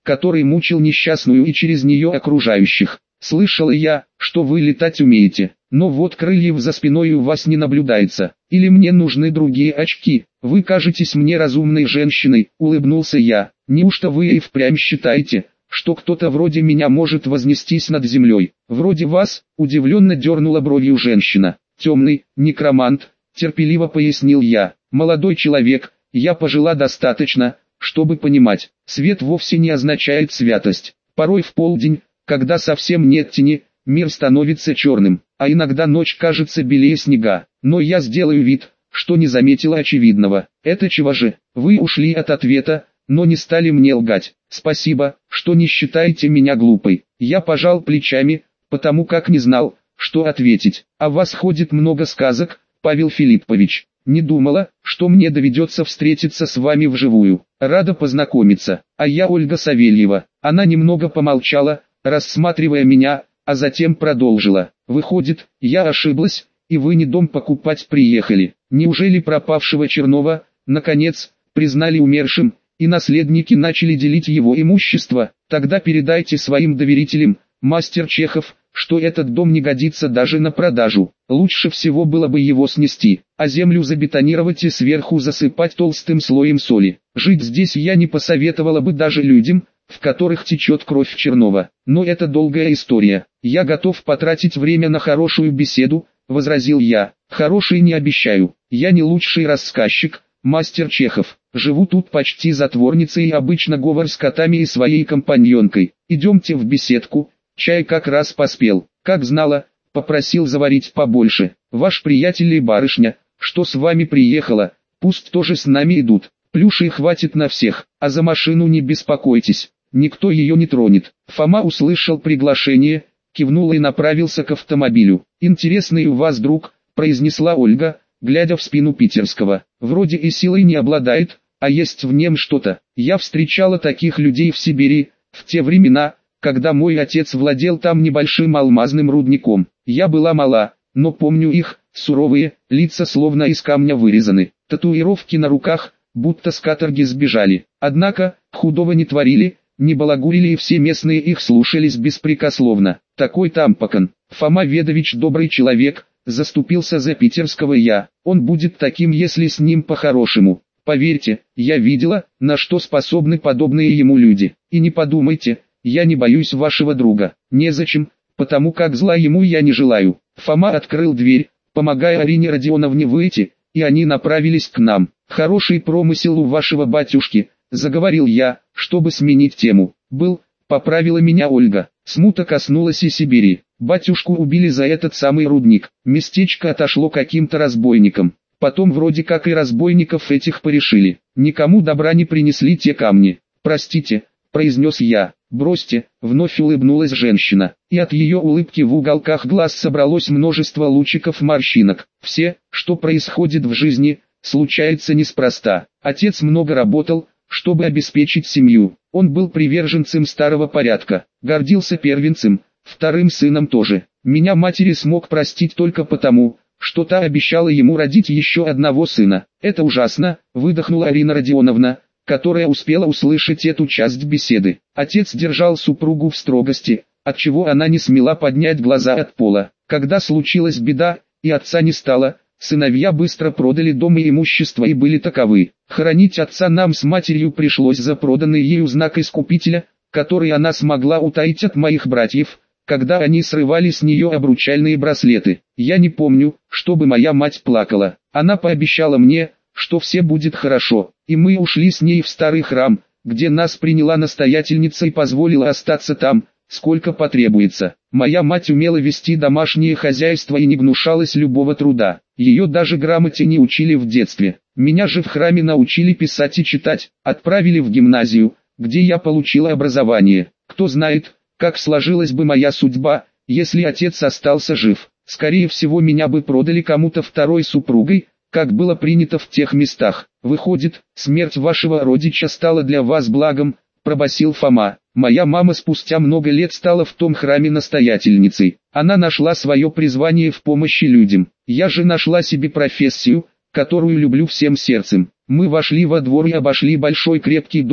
S1: который мучил несчастную и через нее окружающих. Слышала я, что вы летать умеете, но вот крыльев за спиной у вас не наблюдается. Или мне нужны другие очки? Вы кажетесь мне разумной женщиной, улыбнулся я. Неужто вы и впрямь считаете, что кто-то вроде меня может вознестись над землей? Вроде вас, удивленно дернула бровью женщина. Темный, некромант, терпеливо пояснил я. Молодой человек, я пожила достаточно, чтобы понимать, свет вовсе не означает святость. Порой в полдень, когда совсем нет тени, мир становится черным, а иногда ночь кажется белее снега. Но я сделаю вид, что не заметила очевидного. Это чего же? Вы ушли от ответа, но не стали мне лгать. Спасибо, что не считаете меня глупой. Я пожал плечами, потому как не знал, что ответить. О вас ходит много сказок, Павел Филиппович. Не думала, что мне доведется встретиться с вами вживую. Рада познакомиться. А я Ольга Савельева. Она немного помолчала, рассматривая меня, а затем продолжила. Выходит, я ошиблась, и вы не дом покупать приехали. Неужели пропавшего Чернова, наконец, признали умершим, и наследники начали делить его имущество? Тогда передайте своим доверителям, мастер Чехов, что этот дом не годится даже на продажу. Лучше всего было бы его снести, а землю забетонировать и сверху засыпать толстым слоем соли. Жить здесь я не посоветовала бы даже людям, в которых течет кровь Чернова. Но это долгая история. Я готов потратить время на хорошую беседу, возразил я. Хороший не обещаю. Я не лучший рассказчик, мастер Чехов. Живу тут почти затворницей и обычно говорю с котами и своей компаньонкой. Идемте в беседку. Чай как раз поспел. Как знала, попросил заварить побольше. Ваш приятель и барышня, что с вами приехала, пусть тоже с нами идут. Плюшей хватит на всех, а за машину не беспокойтесь, никто ее не тронет. Фома услышал приглашение, кивнул и направился к автомобилю. «Интересный у вас друг», произнесла Ольга, глядя в спину Питерского. «Вроде и силой не обладает, а есть в нем что-то. Я встречала таких людей в Сибири, в те времена, когда мой отец владел там небольшим алмазным рудником. Я была мала, но помню их, суровые, лица словно из камня вырезаны, татуировки на руках, будто с каторги сбежали. Однако, худого не творили, не балагурили и все местные их слушались беспрекословно. Такой тампакан, Фома Ведович добрый человек, заступился за Питерского я. Он будет таким, если с ним по-хорошему. Поверьте, я видела, на что способны подобные ему люди. И не подумайте, я не боюсь вашего друга. Незачем, потому как зла ему я не желаю. Фома открыл дверь, помогая Арине Родионовне выйти, и они направились к нам. «Хороший промысел у вашего батюшки», — заговорил я, чтобы сменить тему. «Был», — поправила меня Ольга. «Смута коснулась и Сибири. Батюшку убили за этот самый рудник. Местечко отошло каким-то разбойникам. Потом вроде как и разбойников этих порешили. Никому добра не принесли те камни. Простите», — произнес я. «Бросьте», — вновь улыбнулась женщина, и от ее улыбки в уголках глаз собралось множество лучиков морщинок. «Все, что происходит в жизни, случается неспроста. Отец много работал, чтобы обеспечить семью. Он был приверженцем старого порядка, гордился первенцем, вторым сыном тоже. Меня матери смог простить только потому, что та обещала ему родить еще одного сына. Это ужасно», — выдохнула Арина Родионовна, которая успела услышать эту часть беседы. Отец держал супругу в строгости, отчего она не смела поднять глаза от пола. Когда случилась беда, и отца не стало, сыновья быстро продали дом и имущество и были таковы. Хоронить отца нам с матерью пришлось за проданный ею знак Искупителя, который она смогла утаить от моих братьев, когда они срывали с нее обручальные браслеты. Я не помню, чтобы моя мать плакала. Она пообещала мне, что все будет хорошо, и мы ушли с ней в старый храм, где нас приняла настоятельница и позволила остаться там, сколько потребуется. Моя мать умела вести домашнее хозяйство и не гнушалась любого труда. Ее даже грамоте не учили в детстве. Меня же в храме научили писать и читать, отправили в гимназию, где я получила образование. Кто знает, как сложилась бы моя судьба, если отец остался жив. Скорее всего, меня бы продали кому-то второй супругой, как было принято в тех местах. Выходит, смерть вашего родича стала для вас благом, пробасил Фома. Моя мама спустя много лет стала в том храме настоятельницей. Она нашла свое призвание в помощи людям. Я же нашла себе профессию, которую люблю всем сердцем. Мы вошли во двор и обошли большой крепкий дом,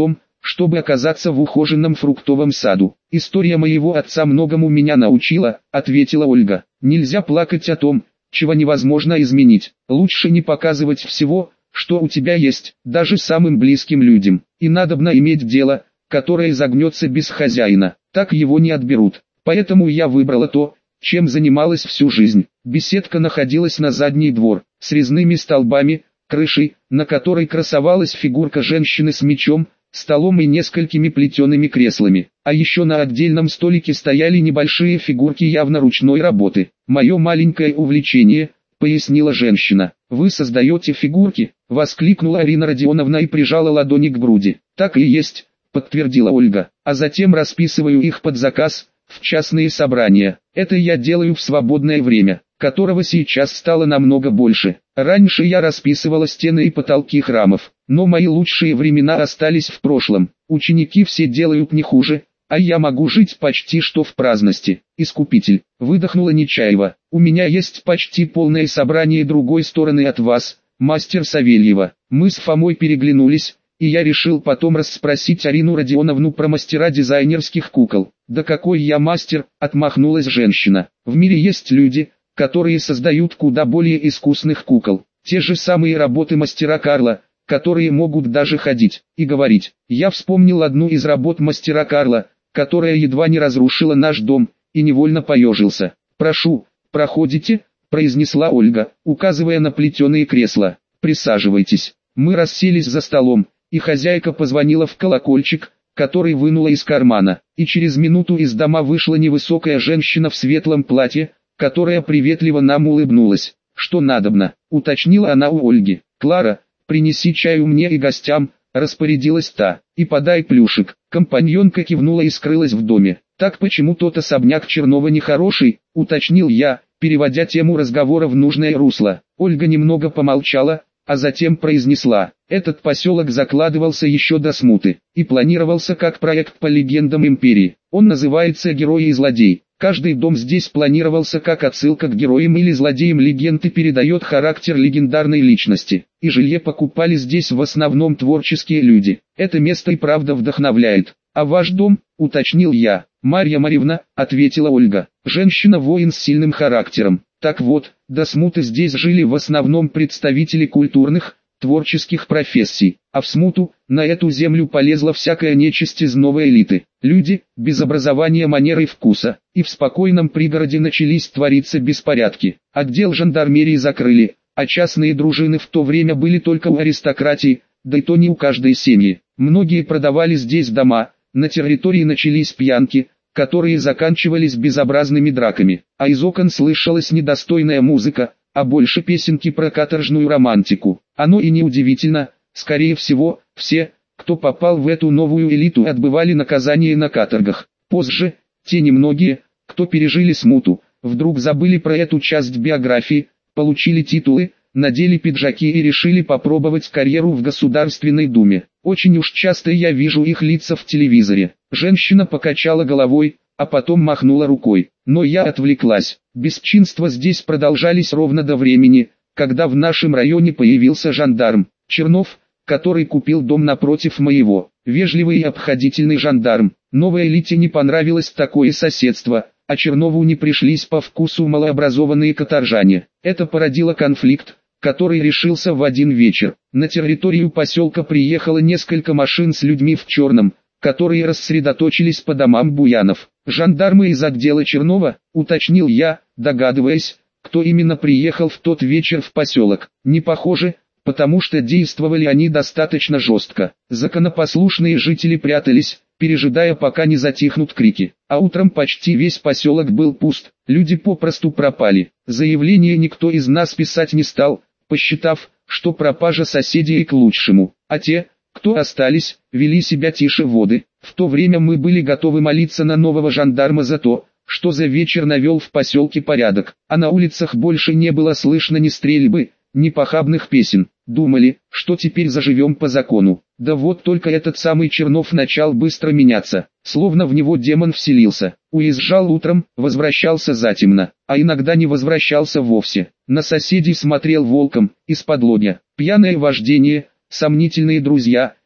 S1: чтобы оказаться в ухоженном фруктовом саду. История моего отца многому меня научила, ответила Ольга. Нельзя плакать о том, чего невозможно изменить. Лучше не показывать всего, что у тебя есть, даже самым близким людям. И надобно иметь дело, которое загнется без хозяина, так его не отберут. Поэтому я выбрала то, чем занималась всю жизнь. Беседка находилась на задний двор, с резными столбами, крышей, на которой красовалась фигурка женщины с мечом, столом и несколькими плетеными креслами. А еще на отдельном столике стояли небольшие фигурки явно ручной работы. «Мое маленькое увлечение», — пояснила женщина. «Вы создаете фигурки?» — воскликнула Арина Родионовна и прижала ладони к груди. «Так и есть», — подтвердила Ольга. «А затем расписываю их под заказ, в частные собрания. Это я делаю в свободное время, которого сейчас стало намного больше. Раньше я расписывала стены и потолки храмов, но мои лучшие времена остались в прошлом. Ученики все делают не хуже, а я могу жить почти что в праздности». «Искупитель», — выдохнула Нечаева. «У меня есть почти полное собрание другой стороны от вас, мастер Савельева». Мы с Фомой переглянулись, и я решил потом расспросить Арину Родионовну про мастера дизайнерских кукол. «Да какой я мастер», — отмахнулась женщина. «В мире есть люди, которые создают куда более искусных кукол. Те же самые работы мастера Карла, которые могут даже ходить и говорить». Я вспомнил одну из работ мастера Карла, которая едва не разрушила наш дом, и невольно поежился. «Прошу, проходите», — произнесла Ольга, указывая на плетеные кресла. «Присаживайтесь». Мы расселись за столом, и хозяйка позвонила в колокольчик, который вынула из кармана, и через минуту из дома вышла невысокая женщина в светлом платье, которая приветливо нам улыбнулась. «Что надобно?» — уточнила она у Ольги. «Клара, принеси чаю мне и гостям», — распорядилась та, — «и подай плюшек». Компаньонка кивнула и скрылась в доме. «Так почему тот особняк Чернова нехороший?» — уточнил я, переводя тему разговора в нужное русло. Ольга немного помолчала, а затем произнесла: «Этот поселок закладывался еще до смуты, и планировался как проект по легендам империи. Он называется «Герои и злодей». Каждый дом здесь планировался как отсылка к героям или злодеям легенд и передает характер легендарной личности. И жилье покупали здесь в основном творческие люди. Это место и правда вдохновляет. «А ваш дом?» — уточнил я. «Марья Марьевна», — ответила Ольга, — «женщина-воин с сильным характером. Так вот, до смуты здесь жили в основном представители культурных, творческих профессий, а в смуту, на эту землю полезла всякая нечисть из новой элиты. Люди, без образования, манер и вкуса, и в спокойном пригороде начались твориться беспорядки. Отдел жандармерии закрыли, а частные дружины в то время были только у аристократии, да и то не у каждой семьи. Многие продавали здесь дома, на территории начались пьянки, которые заканчивались безобразными драками, а из окон слышалась недостойная музыка, а больше песенки про каторжную романтику. Оно и неудивительно, скорее всего, все, кто попал в эту новую элиту, отбывали наказание на каторгах. Позже, те немногие, кто пережили смуту, вдруг забыли про эту часть биографии, получили титулы, надели пиджаки и решили попробовать карьеру в Государственной Думе. Очень уж часто я вижу их лица в телевизоре. Женщина покачала головой, а потом махнула рукой. Но я отвлеклась. Бесчинства здесь продолжались ровно до времени, когда в нашем районе появился жандарм Чернов, который купил дом напротив моего. Вежливый и обходительный жандарм. Новой элите не понравилось такое соседство, а Чернову не пришлись по вкусу малообразованные каторжане. Это породило конфликт, который решился в один вечер. На территорию поселка приехало несколько машин с людьми в черном, которые рассредоточились по домам буянов. «Жандармы из отдела Чернова», — уточнил я, догадываясь, кто именно приехал в тот вечер в поселок. «Не похоже, потому что действовали они достаточно жестко. Законопослушные жители прятались, пережидая, пока не затихнут крики. А утром почти весь поселок был пуст, люди попросту пропали. Заявление никто из нас писать не стал, посчитав, что пропажа соседей к лучшему. А те, кто остались, вели себя тише воды. В то время мы были готовы молиться на нового жандарма за то, что за вечер навел в поселке порядок, а на улицах больше не было слышно ни стрельбы, ни похабных песен. Думали, что теперь заживем по закону. Да вот только этот самый Чернов начал быстро меняться, словно в него демон вселился. Уезжал утром, возвращался затемно, а иногда не возвращался вовсе. На соседей смотрел волком, из-под лобья. Пьяное вождение, сомнительные друзья,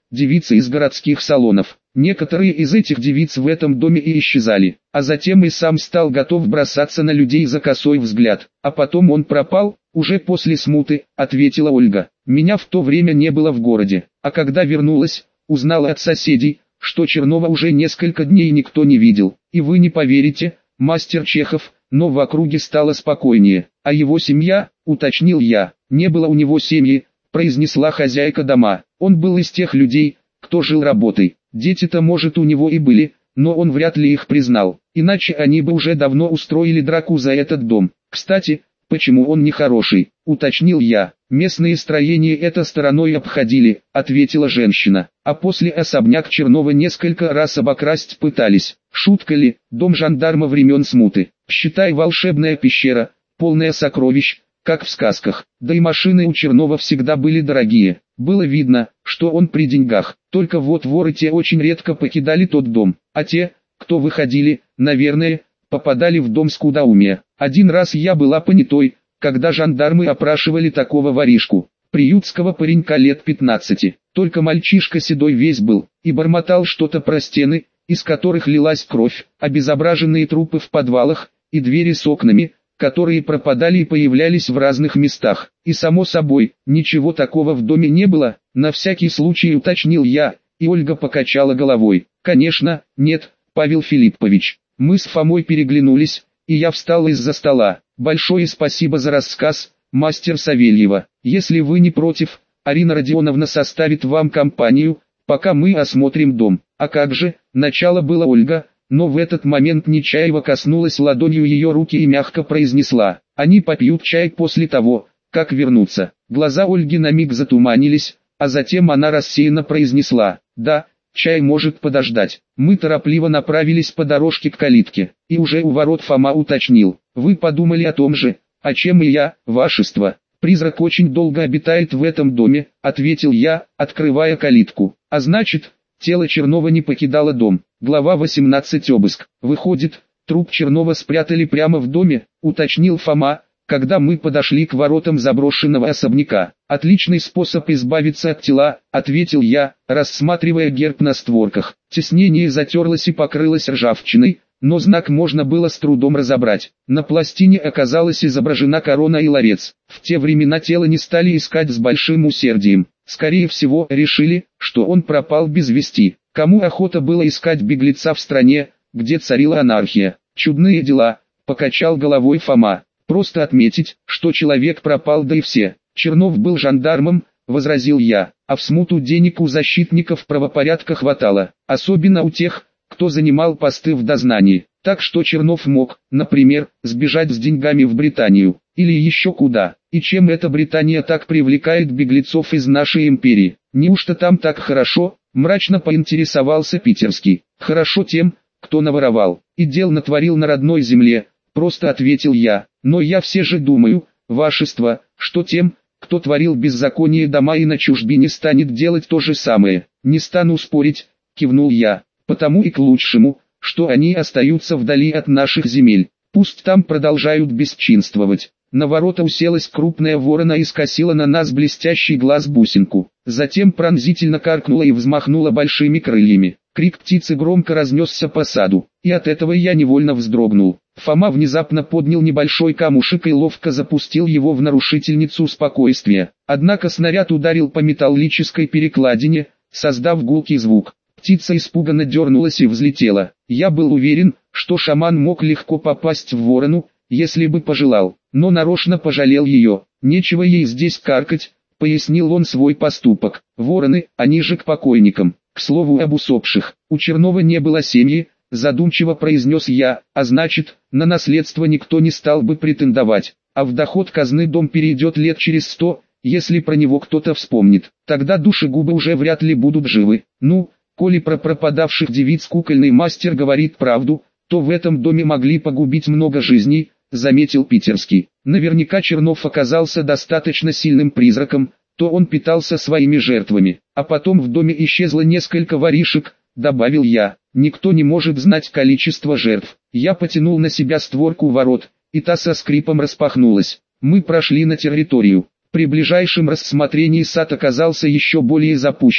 S1: девицы из городских салонов. Некоторые из этих девиц в этом доме и исчезали, а затем и сам стал готов бросаться на людей за косой взгляд. А потом он пропал, уже после смуты, ответила Ольга. Меня в то время не было в городе, а когда вернулась, узнала от соседей, что Чернова уже несколько дней никто не видел. И вы не поверите, мастер Чехов, но в округе стало спокойнее. А его семья, уточнил я, не было у него семьи, произнесла хозяйка дома. Он был из тех людей, кто жил работой. Дети-то, может, у него и были, но он вряд ли их признал, иначе они бы уже давно устроили драку за этот дом. Кстати, почему он не хороший, уточнил я. Местные строения это стороной обходили, ответила женщина. А после особняк Чернова несколько раз обокрасть пытались. Шутка ли, дом жандарма времен смуты. Считай, волшебная пещера, полная сокровищ, как в сказках. Да и машины у Чернова всегда были дорогие. Было видно, что он при деньгах. Только вот воры те очень редко покидали тот дом. А те, кто выходили, наверное, попадали в дом скудоумия. Один раз я была понятой, когда жандармы опрашивали такого воришку, приютского паренька лет пятнадцати. Только мальчишка седой весь был, и бормотал что-то про стены, из которых лилась кровь, обезображенные трупы в подвалах, и двери с окнами, которые пропадали и появлялись в разных местах. И само собой, ничего такого в доме не было, на всякий случай уточнил я, и Ольга покачала головой. Конечно, нет, Павел Филиппович. Мы с Фомой переглянулись, и я встал из-за стола. Большое спасибо за рассказ, мастер Савельева. Если вы не против, Арина Родионовна составит вам компанию, пока мы осмотрим дом. А как же, начало было Ольга, но в этот момент Нечаева коснулась ладонью ее руки и мягко произнесла: они попьют чай после того, как вернутся. Глаза Ольги на миг затуманились, а затем она рассеянно произнесла: да, чай может подождать. Мы торопливо направились по дорожке к калитке, и уже у ворот Фома уточнил: вы подумали о том же, о чем и я, вашество. Призрак очень долго обитает в этом доме, ответил я, открывая калитку. А значит, тело Чернова не покидало дом. Глава восемнадцать. Обыск. Выходит, труп Чернова спрятали прямо в доме, уточнил Фома, когда мы подошли к воротам заброшенного особняка. Отличный способ избавиться от тела, ответил я, рассматривая герб на створках. Тиснение затерлось и покрылось ржавчиной, но знак можно было с трудом разобрать. На пластине оказалась изображена корона и ларец. В те времена тело не стали искать с большим усердием. Скорее всего, решили, что он пропал без вести. Кому охота было искать беглеца в стране, где царила анархия? Чудные дела, покачал головой Фома. Просто отметить, что человек пропал, да и все. Чернов был жандармом, возразил я, а в смуту денег у защитников правопорядка хватало, особенно у тех, кто занимал посты в дознании. Так что Чернов мог, например, сбежать с деньгами в Британию, или еще куда. И чем эта Британия так привлекает беглецов из нашей империи? Неужто там так хорошо? Мрачно поинтересовался Питерский. Хорошо тем, кто наворовал и дел натворил на родной земле, просто ответил я. Но я все же думаю, вашество, что тем, кто творил беззаконие дома и на чужбине, станет делать то же самое. Не стану спорить, кивнул я, потому и к лучшему, что они остаются вдали от наших земель. Пусть там продолжают бесчинствовать. На ворота уселась крупная ворона и скосила на нас блестящий глаз бусинку. Затем пронзительно каркнула и взмахнула большими крыльями. Крик птицы громко разнесся по саду, и от этого я невольно вздрогнул. Фома внезапно поднял небольшой камушек и ловко запустил его в нарушительницу спокойствия. Однако снаряд ударил по металлической перекладине, создав гулкий звук. Птица испуганно дернулась и взлетела. Я был уверен, что шаман мог легко попасть в ворону, если бы пожелал, но нарочно пожалел ее. Нечего ей здесь каркать, пояснил он свой поступок. Вороны, они же к покойникам. К слову об усопших, у Чернова не было семьи, задумчиво произнес я, а значит, на наследство никто не стал бы претендовать, а в доход казны дом перейдет лет через сто, если про него кто-то вспомнит. Тогда душегубы уже вряд ли будут живы. Ну, коли про пропадавших девиц кукольный мастер говорит правду, то в этом доме могли погубить много жизней, заметил Питерский. Наверняка Чернов оказался достаточно сильным призраком, то он питался своими жертвами, а потом в доме исчезло несколько воришек, добавил я. Никто не может знать количество жертв. Я потянул на себя створку ворот, и та со скрипом распахнулась. Мы прошли на территорию. При ближайшем рассмотрении сад оказался еще более запущенным.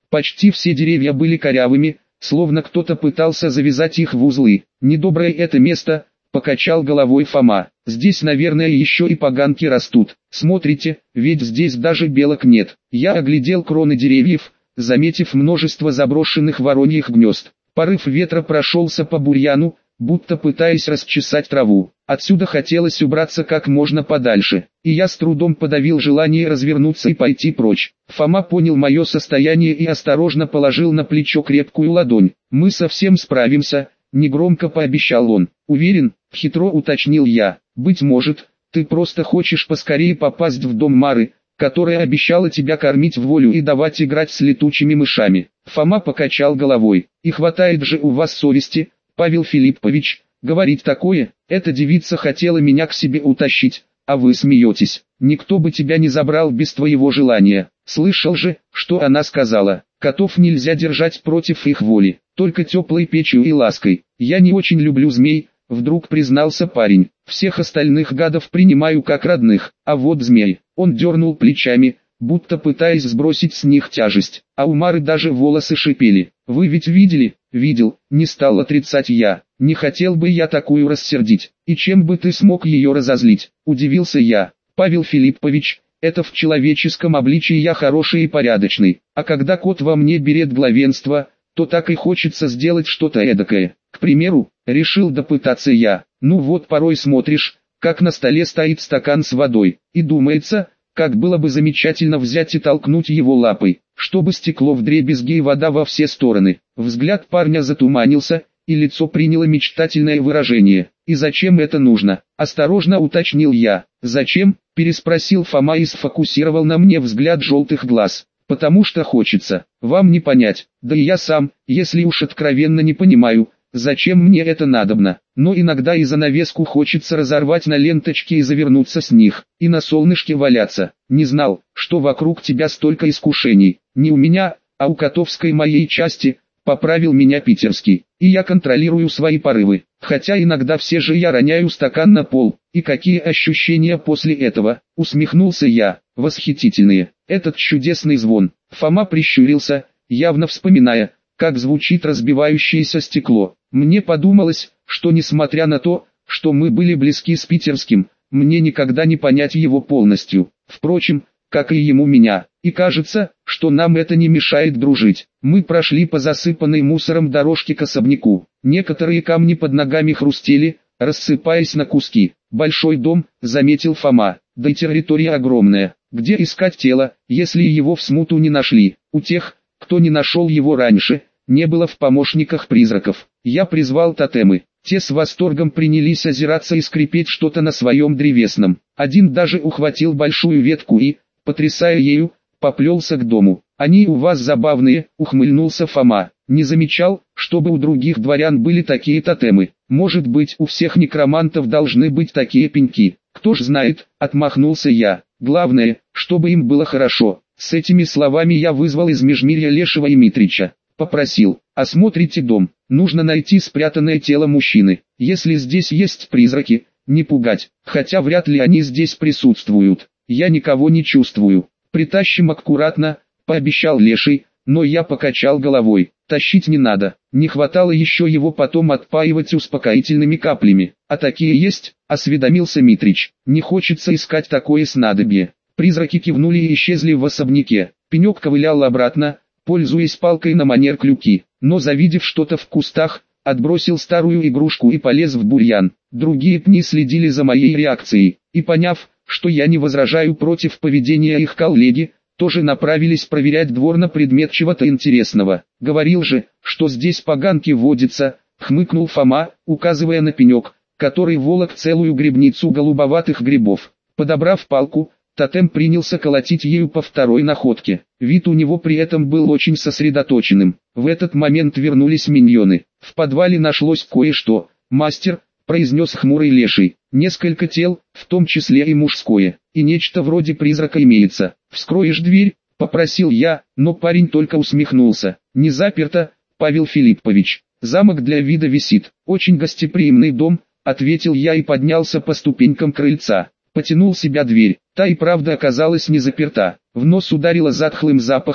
S1: Почти все деревья были корявыми, словно кто-то пытался завязать их в узлы. «Недоброе это место», — покачал головой Фома. «Здесь, наверное, еще и поганки растут. Смотрите, ведь здесь даже белок нет». Я оглядел кроны деревьев, заметив множество заброшенных вороньих гнезд. Порыв ветра прошелся по бурьяну, будто пытаясь расчесать траву. Отсюда хотелось убраться как можно подальше, и я с трудом подавил желание развернуться и пойти прочь. Фома понял мое состояние и осторожно положил на плечо крепкую ладонь. «Мы совсем справимся», — негромко пообещал он. «Уверен?» — хитро уточнил я. «Быть может, ты просто хочешь поскорее попасть в дом Мары, которая обещала тебя кормить в волю и давать играть с летучими мышами». Фома покачал головой. «И хватает же у вас совести, Павел Филиппович, говорить такое. Эта девица хотела меня к себе утащить, а вы смеетесь. Никто бы тебя не забрал без твоего желания. Слышал же, что она сказала. Котов нельзя держать против их воли, только теплой печью и лаской. Я не очень люблю змей», — вдруг признался парень. «Всех остальных гадов принимаю как родных, а вот змей». Он дернул плечами, будто пытаясь сбросить с них тяжесть. А у Мары даже волосы шипели. «Вы ведь видели?» «Видел», — не стал отрицать я. «Не хотел бы я такую рассердить. И чем бы ты смог ее разозлить?» — удивился я. «Павел Филиппович, это в человеческом обличии я хороший и порядочный. А когда кот во мне берет главенство, то так и хочется сделать что-то эдакое. К примеру, решил допытаться я. Ну вот порой смотришь, как на столе стоит стакан с водой, и думается, как было бы замечательно взять и толкнуть его лапой, чтобы стекло вдребезги и вода во все стороны». Взгляд парня затуманился, и лицо приняло мечтательное выражение. «И зачем это нужно?» — осторожно уточнил я. «Зачем?» — переспросил Фома и сфокусировал на мне взгляд желтых глаз. «Потому что хочется. Вам не понять, да и я сам, если уж откровенно не понимаю, зачем мне это надобно. Но иногда и занавеску хочется разорвать на ленточке и завернуться с них, и на солнышке валяться. Не знал, что вокруг тебя столько искушений. Не у меня, а у котовской моей части», — поправил меня питерский. «И я контролирую свои порывы. Хотя иногда все же я роняю стакан на пол. И какие ощущения после этого?» — усмехнулся я. «Восхитительные. Этот чудесный звон». Фома прищурился, явно вспоминая, как звучит разбивающееся стекло. Мне подумалось, что несмотря на то, что мы были близки с питерским, мне никогда не понять его полностью. Впрочем, как и ему меня. И кажется, что нам это не мешает дружить. Мы прошли по засыпанной мусором дорожке к особняку. Некоторые камни под ногами хрустели, рассыпаясь на куски. «Большой дом», — заметил Фома, — «да и территория огромная. Где искать тело, если его в смуту не нашли? У тех, кто не нашел его раньше, не было в помощниках призраков». Я призвал тотемы. Те с восторгом принялись озираться и скрипеть что-то на своем древесном. Один даже ухватил большую ветку и, потрясая ею, поплелся к дому. «Они у вас забавные», — ухмыльнулся Фома. «Не замечал, чтобы у других дворян были такие тотемы. Может быть, у всех некромантов должны быть такие пеньки. Кто ж знает», — отмахнулся я. «Главное, чтобы им было хорошо». С этими словами я вызвал из межмирья Лешего и Митрича. Попросил: «Осмотрите дом. Нужно найти спрятанное тело мужчины. Если здесь есть призраки, не пугать, хотя вряд ли они здесь присутствуют. Я никого не чувствую. Притащим аккуратно», — пообещал Леший, но я покачал головой. «Тащить не надо. Не хватало еще его потом отпаивать успокоительными каплями. А такие есть?» — осведомился Митрич. «Не хочется искать такое снадобье». Призраки кивнули и исчезли в особняке. Пенек ковылял обратно, пользуясь палкой на манер клюки, но завидев что-то в кустах, отбросил старую игрушку и полез в бурьян. Другие пни следили за моей реакцией, и поняв, что я не возражаю против поведения их коллеги, тоже направились проверять двор на предмет чего-то интересного. «Говорил же, что здесь поганки водятся», — хмыкнул Фома, указывая на пенек, который волок целую грибницу голубоватых грибов. Подобрав палку, тотем принялся колотить ею по второй находке. Вид у него при этом был очень сосредоточенным. В этот момент вернулись миньоны. «В подвале нашлось кое-что, мастер», — произнес хмурый Леший. «Несколько тел, в том числе и мужское, и нечто вроде призрака имеется. Вскроешь дверь?» — попросил я, но парень только усмехнулся. «Не заперто, Павел Филиппович. Замок для вида висит. Очень гостеприимный дом», — ответил я и поднялся по ступенькам крыльца. Потянул себя дверь. Та и правда оказалась не заперта. В нос ударило затхлым запахом,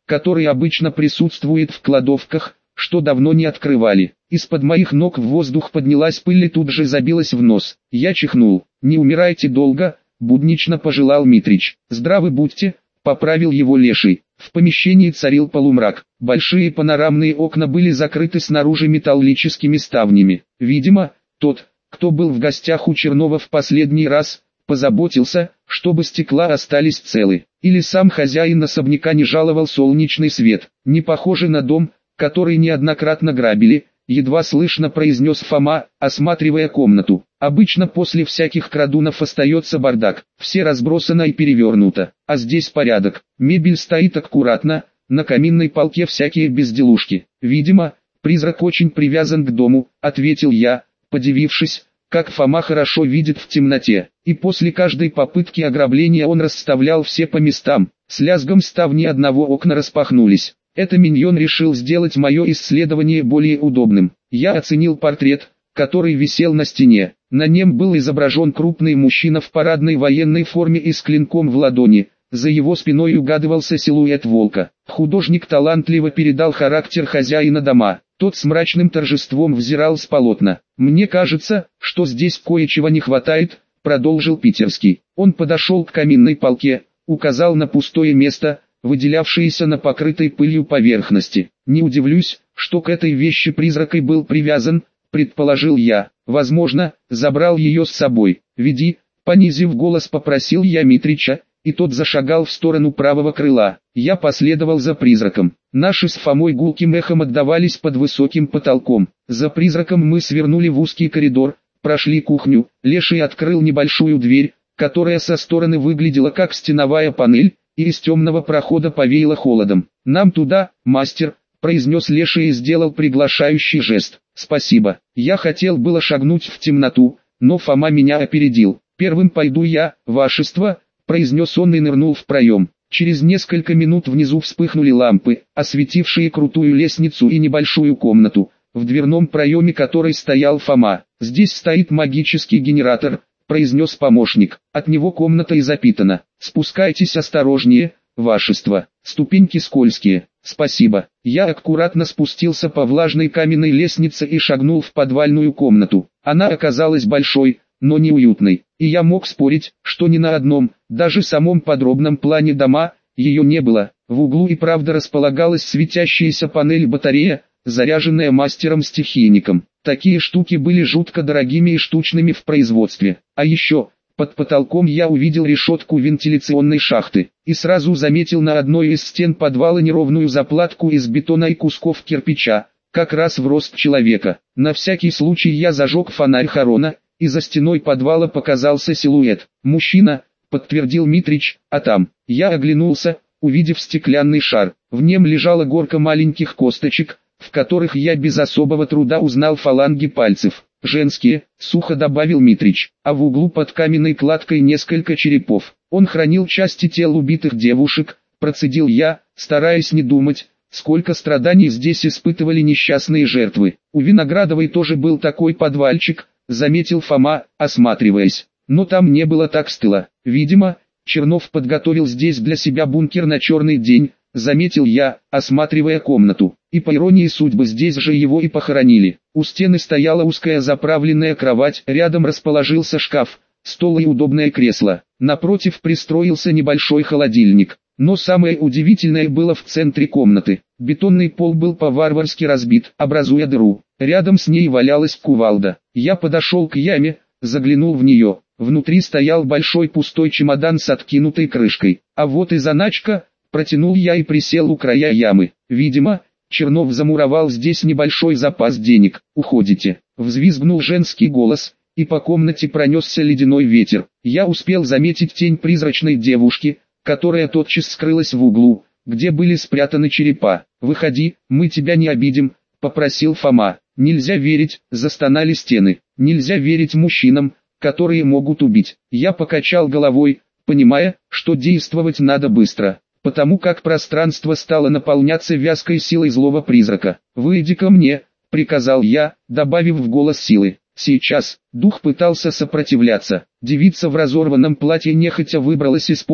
S1: который обычно присутствует в кладовках, что давно не открывали. Из-под моих ног в воздух поднялась пыль и тут же забилась в нос. Я чихнул. «Не умирайте долго», — буднично пожелал Митрич. «Здравы будьте», — поправил его Леший. В помещении царил полумрак. Большие панорамные окна были закрыты снаружи металлическими ставнями. Видимо, тот, кто был в гостях у Чернова в последний раз, позаботился, чтобы стекла остались целы. Или сам хозяин особняка не жаловал солнечный свет. Не похоже на дом, который неоднократно грабили, едва слышно произнес Фома, осматривая комнату. Обычно после всяких крадунов остается бардак, все разбросано и перевернуто, а здесь порядок. Мебель стоит аккуратно, на каминной полке всякие безделушки. Видимо, призрак очень привязан к дому, ответил я, подивившись, как Фома хорошо видит в темноте. И после каждой попытки ограбления он расставлял все по местам. С лязгом ставни одного окна распахнулись. Это миньон решил сделать мое исследование более удобным. Я оценил портрет, который висел на стене. На нем был изображен крупный мужчина в парадной военной форме и с клинком в ладони. За его спиной угадывался силуэт волка. Художник талантливо передал характер хозяина дома. Тот с мрачным торжеством взирал с полотна. «Мне кажется, что здесь кое-чего не хватает», — продолжил Питерский. Он подошел к каминной полке, указал на пустое место, выделявшееся на покрытой пылью поверхности. «Не удивлюсь, что к этой вещи призрак и был привязан», — предположил я. «Возможно, забрал ее с собой. Веди», — понизив голос попросил я Митрича, и тот зашагал в сторону правого крыла. Я последовал за призраком. Наши с Фомой гулким эхом отдавались под высоким потолком. За призраком мы свернули в узкий коридор, прошли кухню. Леший открыл небольшую дверь, которая со стороны выглядела как стеновая панель, и из темного прохода повеяло холодом. «Нам туда, мастер», — произнес Леший и сделал приглашающий жест. «Спасибо». Я хотел было шагнуть в темноту, но Фома меня опередил. «Первым пойду я, вашество», — произнес он и нырнул в проем. Через несколько минут внизу вспыхнули лампы, осветившие крутую лестницу и небольшую комнату, в дверном проеме которой стоял Фома. «Здесь стоит магический генератор», — произнес помощник. «От него комната и запитана. Спускайтесь осторожнее, вашество. Ступеньки скользкие». «Спасибо». Я аккуратно спустился по влажной каменной лестнице и шагнул в подвальную комнату. Она оказалась большой, но неуютной, и я мог спорить, что ни на одном, даже самом подробном плане дома, ее не было. В углу и правда располагалась светящаяся панель-батарея, заряженная мастером-стихийником. Такие штуки были жутко дорогими и штучными в производстве. А еще, под потолком я увидел решетку вентиляционной шахты, и сразу заметил на одной из стен подвала неровную заплатку из бетона и кусков кирпича, как раз в рост человека. На всякий случай я зажег фонарь Харона, и за стеной подвала показался силуэт. «Мужчина», — подтвердил Митрич, — «а там». Я оглянулся, увидев стеклянный шар. В нем лежала горка маленьких косточек, в которых я без особого труда узнал фаланги пальцев. «Женские», — сухо добавил Митрич, а в углу под каменной кладкой несколько черепов. Он хранил части тел убитых девушек, процедил я, стараясь не думать, сколько страданий здесь испытывали несчастные жертвы. У Виноградовой тоже был такой подвальчик, заметил Фома, осматриваясь. Но там не было так стыло. Видимо, Чернов подготовил здесь для себя бункер на черный день, заметил я, осматривая комнату. И по иронии судьбы здесь же его и похоронили. У стены стояла узкая заправленная кровать, рядом расположился шкаф, стол и удобное кресло. Напротив пристроился небольшой холодильник. Но самое удивительное было в центре комнаты. Бетонный пол был по-варварски разбит, образуя дыру. Рядом с ней валялась кувалда. Я подошел к яме, заглянул в нее. Внутри стоял большой пустой чемодан с откинутой крышкой. А вот и заначка, протянул я и присел у края ямы. Видимо, Чернов замуровал здесь небольшой запас денег. «Уходите», — взвизгнул женский голос, и по комнате пронесся ледяной ветер. Я успел заметить тень призрачной девушки, которая тотчас скрылась в углу, где были спрятаны черепа. «Выходи, мы тебя не обидим», — попросил Фома. «Нельзя верить», — застонали стены. «Нельзя верить мужчинам, которые могут убить». Я покачал головой, понимая, что действовать надо быстро, потому как пространство стало наполняться вязкой силой злого призрака. «Выйди ко мне», — приказал я, добавив в голос силы. Сейчас дух пытался сопротивляться. Девица в разорванном платье нехотя выбралась из пола,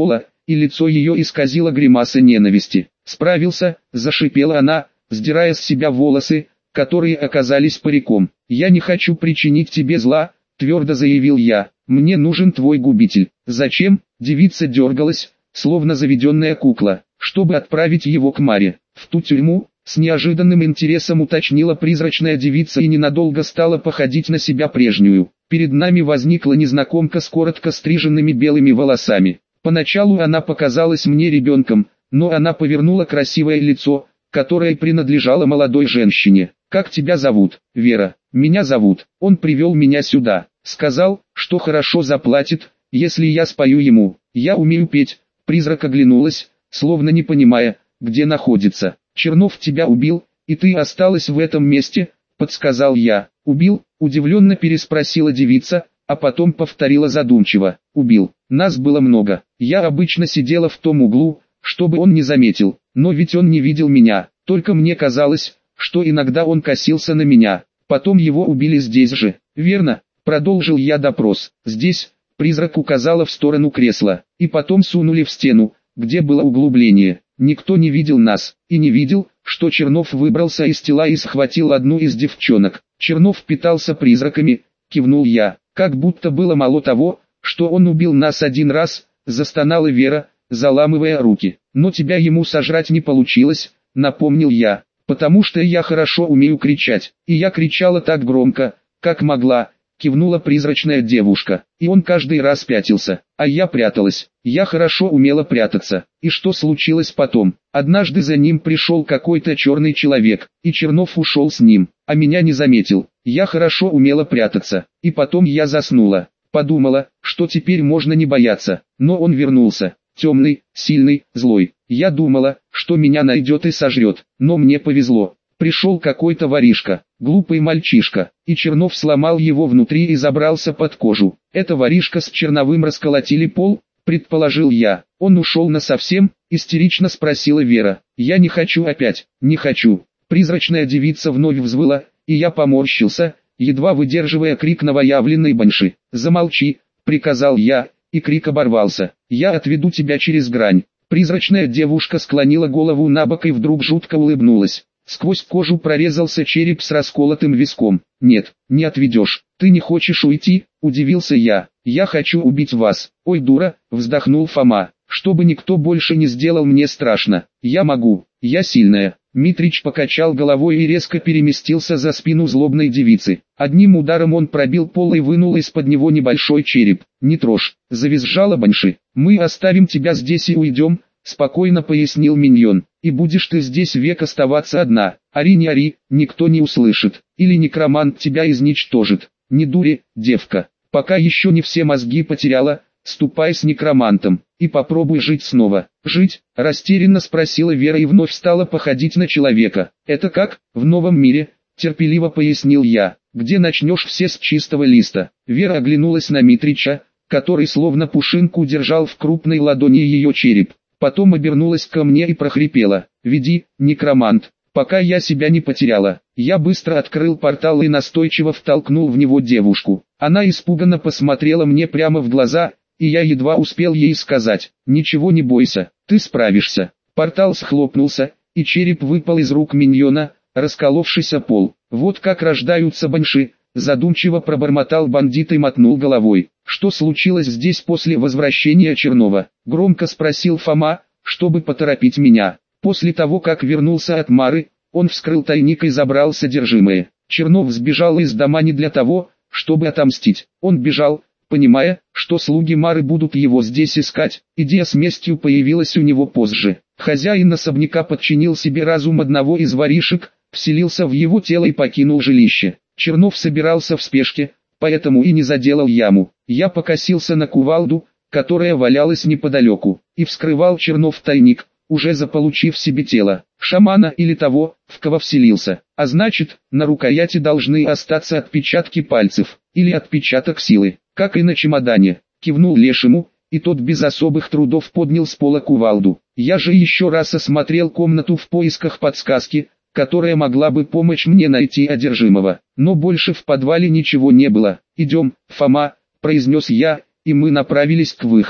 S1: и лицо ее исказило гримаса ненависти. «Справился», — зашипела она, сдирая с себя волосы, которые оказались париком. «Я не хочу причинить тебе зла», — твердо заявил я. «Мне нужен твой губитель». «Зачем?» — девица дергалась, словно заведенная кукла. «Чтобы отправить его к Маре. В ту тюрьму?» — с неожиданным интересом уточнила призрачная девица и ненадолго стала походить на себя прежнюю. Перед нами возникла незнакомка с коротко стриженными белыми волосами. Поначалу она показалась мне ребенком, но она повернула красивое лицо, которое принадлежало молодой женщине. «Как тебя зовут?» «Вера. Меня зовут. Он привел меня сюда. Сказал, что хорошо заплатит, если я спою ему. Я умею петь». Призрак оглянулась, словно не понимая, где находится. «Чернов тебя убил, и ты осталась в этом месте», — подсказал я. «Убил?» — удивленно переспросила девица, а потом повторила задумчиво. «Убил. Нас было много. Я обычно сидела в том углу, чтобы он не заметил, но ведь он не видел меня, только мне казалось, что иногда он косился на меня. Потом его убили здесь же, верно?» — продолжил я допрос. «Здесь», — призрак указала в сторону кресла, — «и потом сунули в стену, где было углубление. Никто не видел нас, и не видел, что Чернов выбрался из тела и схватил одну из девчонок. Чернов питался призраками», — кивнул я, — «как будто было мало того, что он убил нас один раз», — застонала Вера, заламывая руки. «Но тебя ему сожрать не получилось», — напомнил я, — «потому что я хорошо умею кричать, и я кричала так громко, как могла», — кивнула призрачная девушка, — «и он каждый раз пятился, а я пряталась, я хорошо умела прятаться». «И что случилось потом?» «Однажды за ним пришел какой-то черный человек, и Чернов ушел с ним, а меня не заметил. Я хорошо умела прятаться, и потом я заснула. Подумала, что теперь можно не бояться, но он вернулся. Темный, сильный, злой. Я думала, что меня найдет и сожрет, но мне повезло. Пришел какой-то воришка, глупый мальчишка, и Чернов сломал его внутри и забрался под кожу. Это воришка с Черновым расколотили пол», — предположил я. «Он ушел насовсем?» — истерично спросила Вера. «Я не хочу опять, не хочу». Призрачная девица вновь взвыла, и я поморщился, едва выдерживая крик новоявленной банши. «Замолчи», — приказал я, и крик оборвался. «Я отведу тебя через грань». Призрачная девушка склонила голову набок и вдруг жутко улыбнулась. Сквозь кожу прорезался череп с расколотым виском. «Нет, не отведешь. Ты не хочешь уйти?» – удивился я. «Я хочу убить вас». «Ой, дура», – вздохнул Фома. «Чтобы никто больше не сделал мне страшно. Я могу. Я сильная». Митрич покачал головой и резко переместился за спину злобной девицы. Одним ударом он пробил пол и вынул из-под него небольшой череп. «Не трожь», – завизжала банши. «Мы оставим тебя здесь и уйдем», – спокойно пояснил миньон. «И будешь ты здесь век оставаться одна. Ори не ори, никто не услышит. Или некромант тебя изничтожит. Не дури, девка. Пока еще не все мозги потеряла, ступай с некромантом, и попробуй жить снова». «Жить?» – растерянно спросила Вера и вновь стала походить на человека. «Это как? В новом мире?» – терпеливо пояснил я. «Где начнешь все с чистого листа?» Вера оглянулась на Митрича, который словно пушинку держал в крупной ладони ее череп. Потом обернулась ко мне и прохрипела: «Веди, некромант, пока я себя не потеряла». Я быстро открыл портал и настойчиво втолкнул в него девушку. Она испуганно посмотрела мне прямо в глаза, и я едва успел ей сказать: «Ничего не бойся, ты справишься». Портал схлопнулся, и череп выпал из рук миньона, расколовшись о пол. «Вот как рождаются банши», задумчиво пробормотал бандит и мотнул головой. «Что случилось здесь после возвращения Чернова?» Громко спросил Фома, чтобы поторопить меня. После того, как вернулся от Мары, он вскрыл тайник и забрал содержимое. Чернов сбежал из дома не для того, чтобы отомстить. Он бежал, понимая, что слуги Мары будут его здесь искать. Идея с местью появилась у него позже. Хозяин особняка подчинил себе разум одного из воришек, вселился в его тело и покинул жилище. Чернов собирался в спешке, поэтому и не заделал яму. Я покосился на кувалду, которая валялась неподалеку, и вскрывал Чернов тайник, уже заполучив себе тело шамана или того, в кого вселился. А значит, на рукояти должны остаться отпечатки пальцев, или отпечаток силы, как и на чемодане. Кивнул Лешему, и тот без особых трудов поднял с пола кувалду. Я же еще раз осмотрел комнату в поисках подсказки, которая могла бы помочь мне найти одержимого. Но больше в подвале ничего не было. «Идем, Фома», — произнес я, и мы направились к выходу.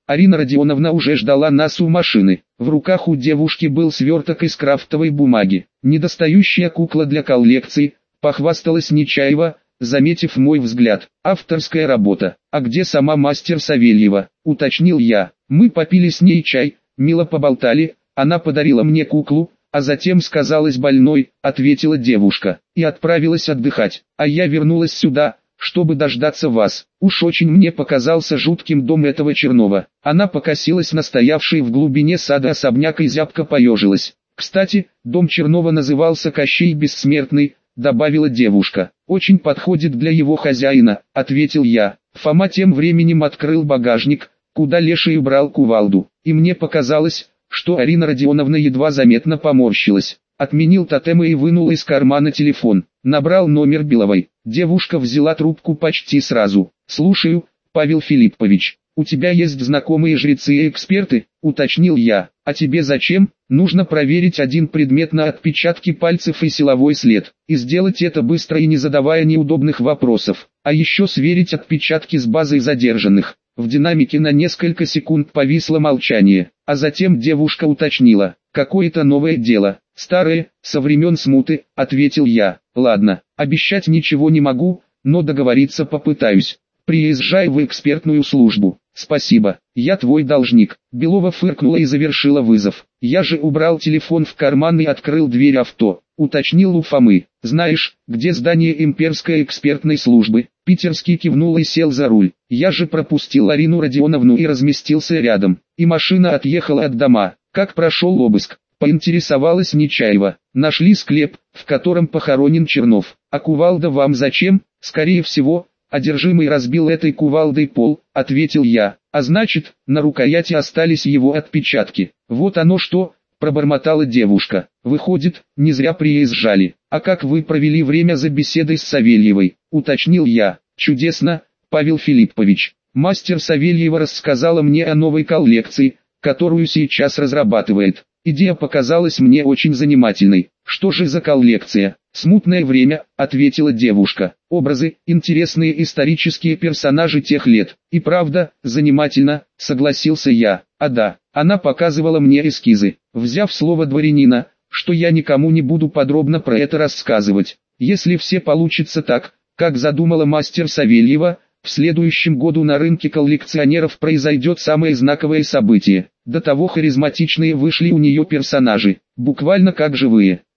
S1: Арина Родионовна уже ждала нас у машины. В руках у девушки был сверток из крафтовой бумаги. Недостающая кукла для коллекции, похвасталась Нечаева, заметив мой взгляд. Авторская работа. А где сама мастер Савельева? Уточнил я. Мы попили с ней чай, мило поболтали, она подарила мне куклу, а затем сказалась больной, ответила девушка, и отправилась отдыхать. А я вернулась сюда, чтобы дождаться вас. Уж очень мне показался жутким дом этого Чернова. Она покосилась на стоявший в глубине сада особняк и зябко поежилась. Кстати, дом Чернова назывался Кощей Бессмертный, добавила девушка. Очень подходит для его хозяина, ответил я. Фома тем временем открыл багажник, куда Леший убрал кувалду, и мне показалось, что Арина Родионовна едва заметно поморщилась. Отменил тотемы и вынул из кармана телефон. Набрал номер Беловой. Девушка взяла трубку почти сразу. «Слушаю, Павел Филиппович. У тебя есть знакомые жрецы и эксперты?» — уточнил я. «А тебе зачем? Нужно проверить один предмет на отпечатки пальцев и силовой след. И сделать это быстро и не задавая неудобных вопросов. А еще сверить отпечатки с базой задержанных». В динамике на несколько секунд повисло молчание, а затем девушка уточнила: «Какое-то новое дело, старое, со времен смуты», — ответил я. «Ладно, обещать ничего не могу, но договориться попытаюсь. Приезжай в экспертную службу». «Спасибо, я твой должник». Белова фыркнула и завершила вызов. Я же убрал телефон в карман и открыл дверь авто. Уточнил у Фомы: «Знаешь, где здание имперской экспертной службы?» Питерский кивнул и сел за руль. Я же пропустил Арину Родионовну и разместился рядом. И машина отъехала от дома. «Как прошел обыск?» — поинтересовалась Нечаева. «Нашли склеп, в котором похоронен Чернов. А кувалда вам зачем?» «Скорее всего, одержимый разбил этой кувалдой пол», — ответил я. «А значит, на рукояти остались его отпечатки». «Вот оно что», — пробормотала девушка. «Выходит, не зря приезжали». «А как вы провели время за беседой с Савельевой?» — уточнил я. «Чудесно, Павел Филиппович. Мастер Савельева рассказала мне о новой коллекции, которую сейчас разрабатывает. Идея показалась мне очень занимательной». «Что же за коллекция?» «Смутное время», — ответила девушка. «Образы, интересные исторические персонажи тех лет». «И правда, занимательно», — согласился я. «А да, она показывала мне эскизы, взяв слово дворянина, что я никому не буду подробно про это рассказывать. Если все получится так, как задумала мастер Савельева, в следующем году на рынке коллекционеров произойдет самое знаковое событие. До того харизматичные вышли у нее персонажи, буквально как живые».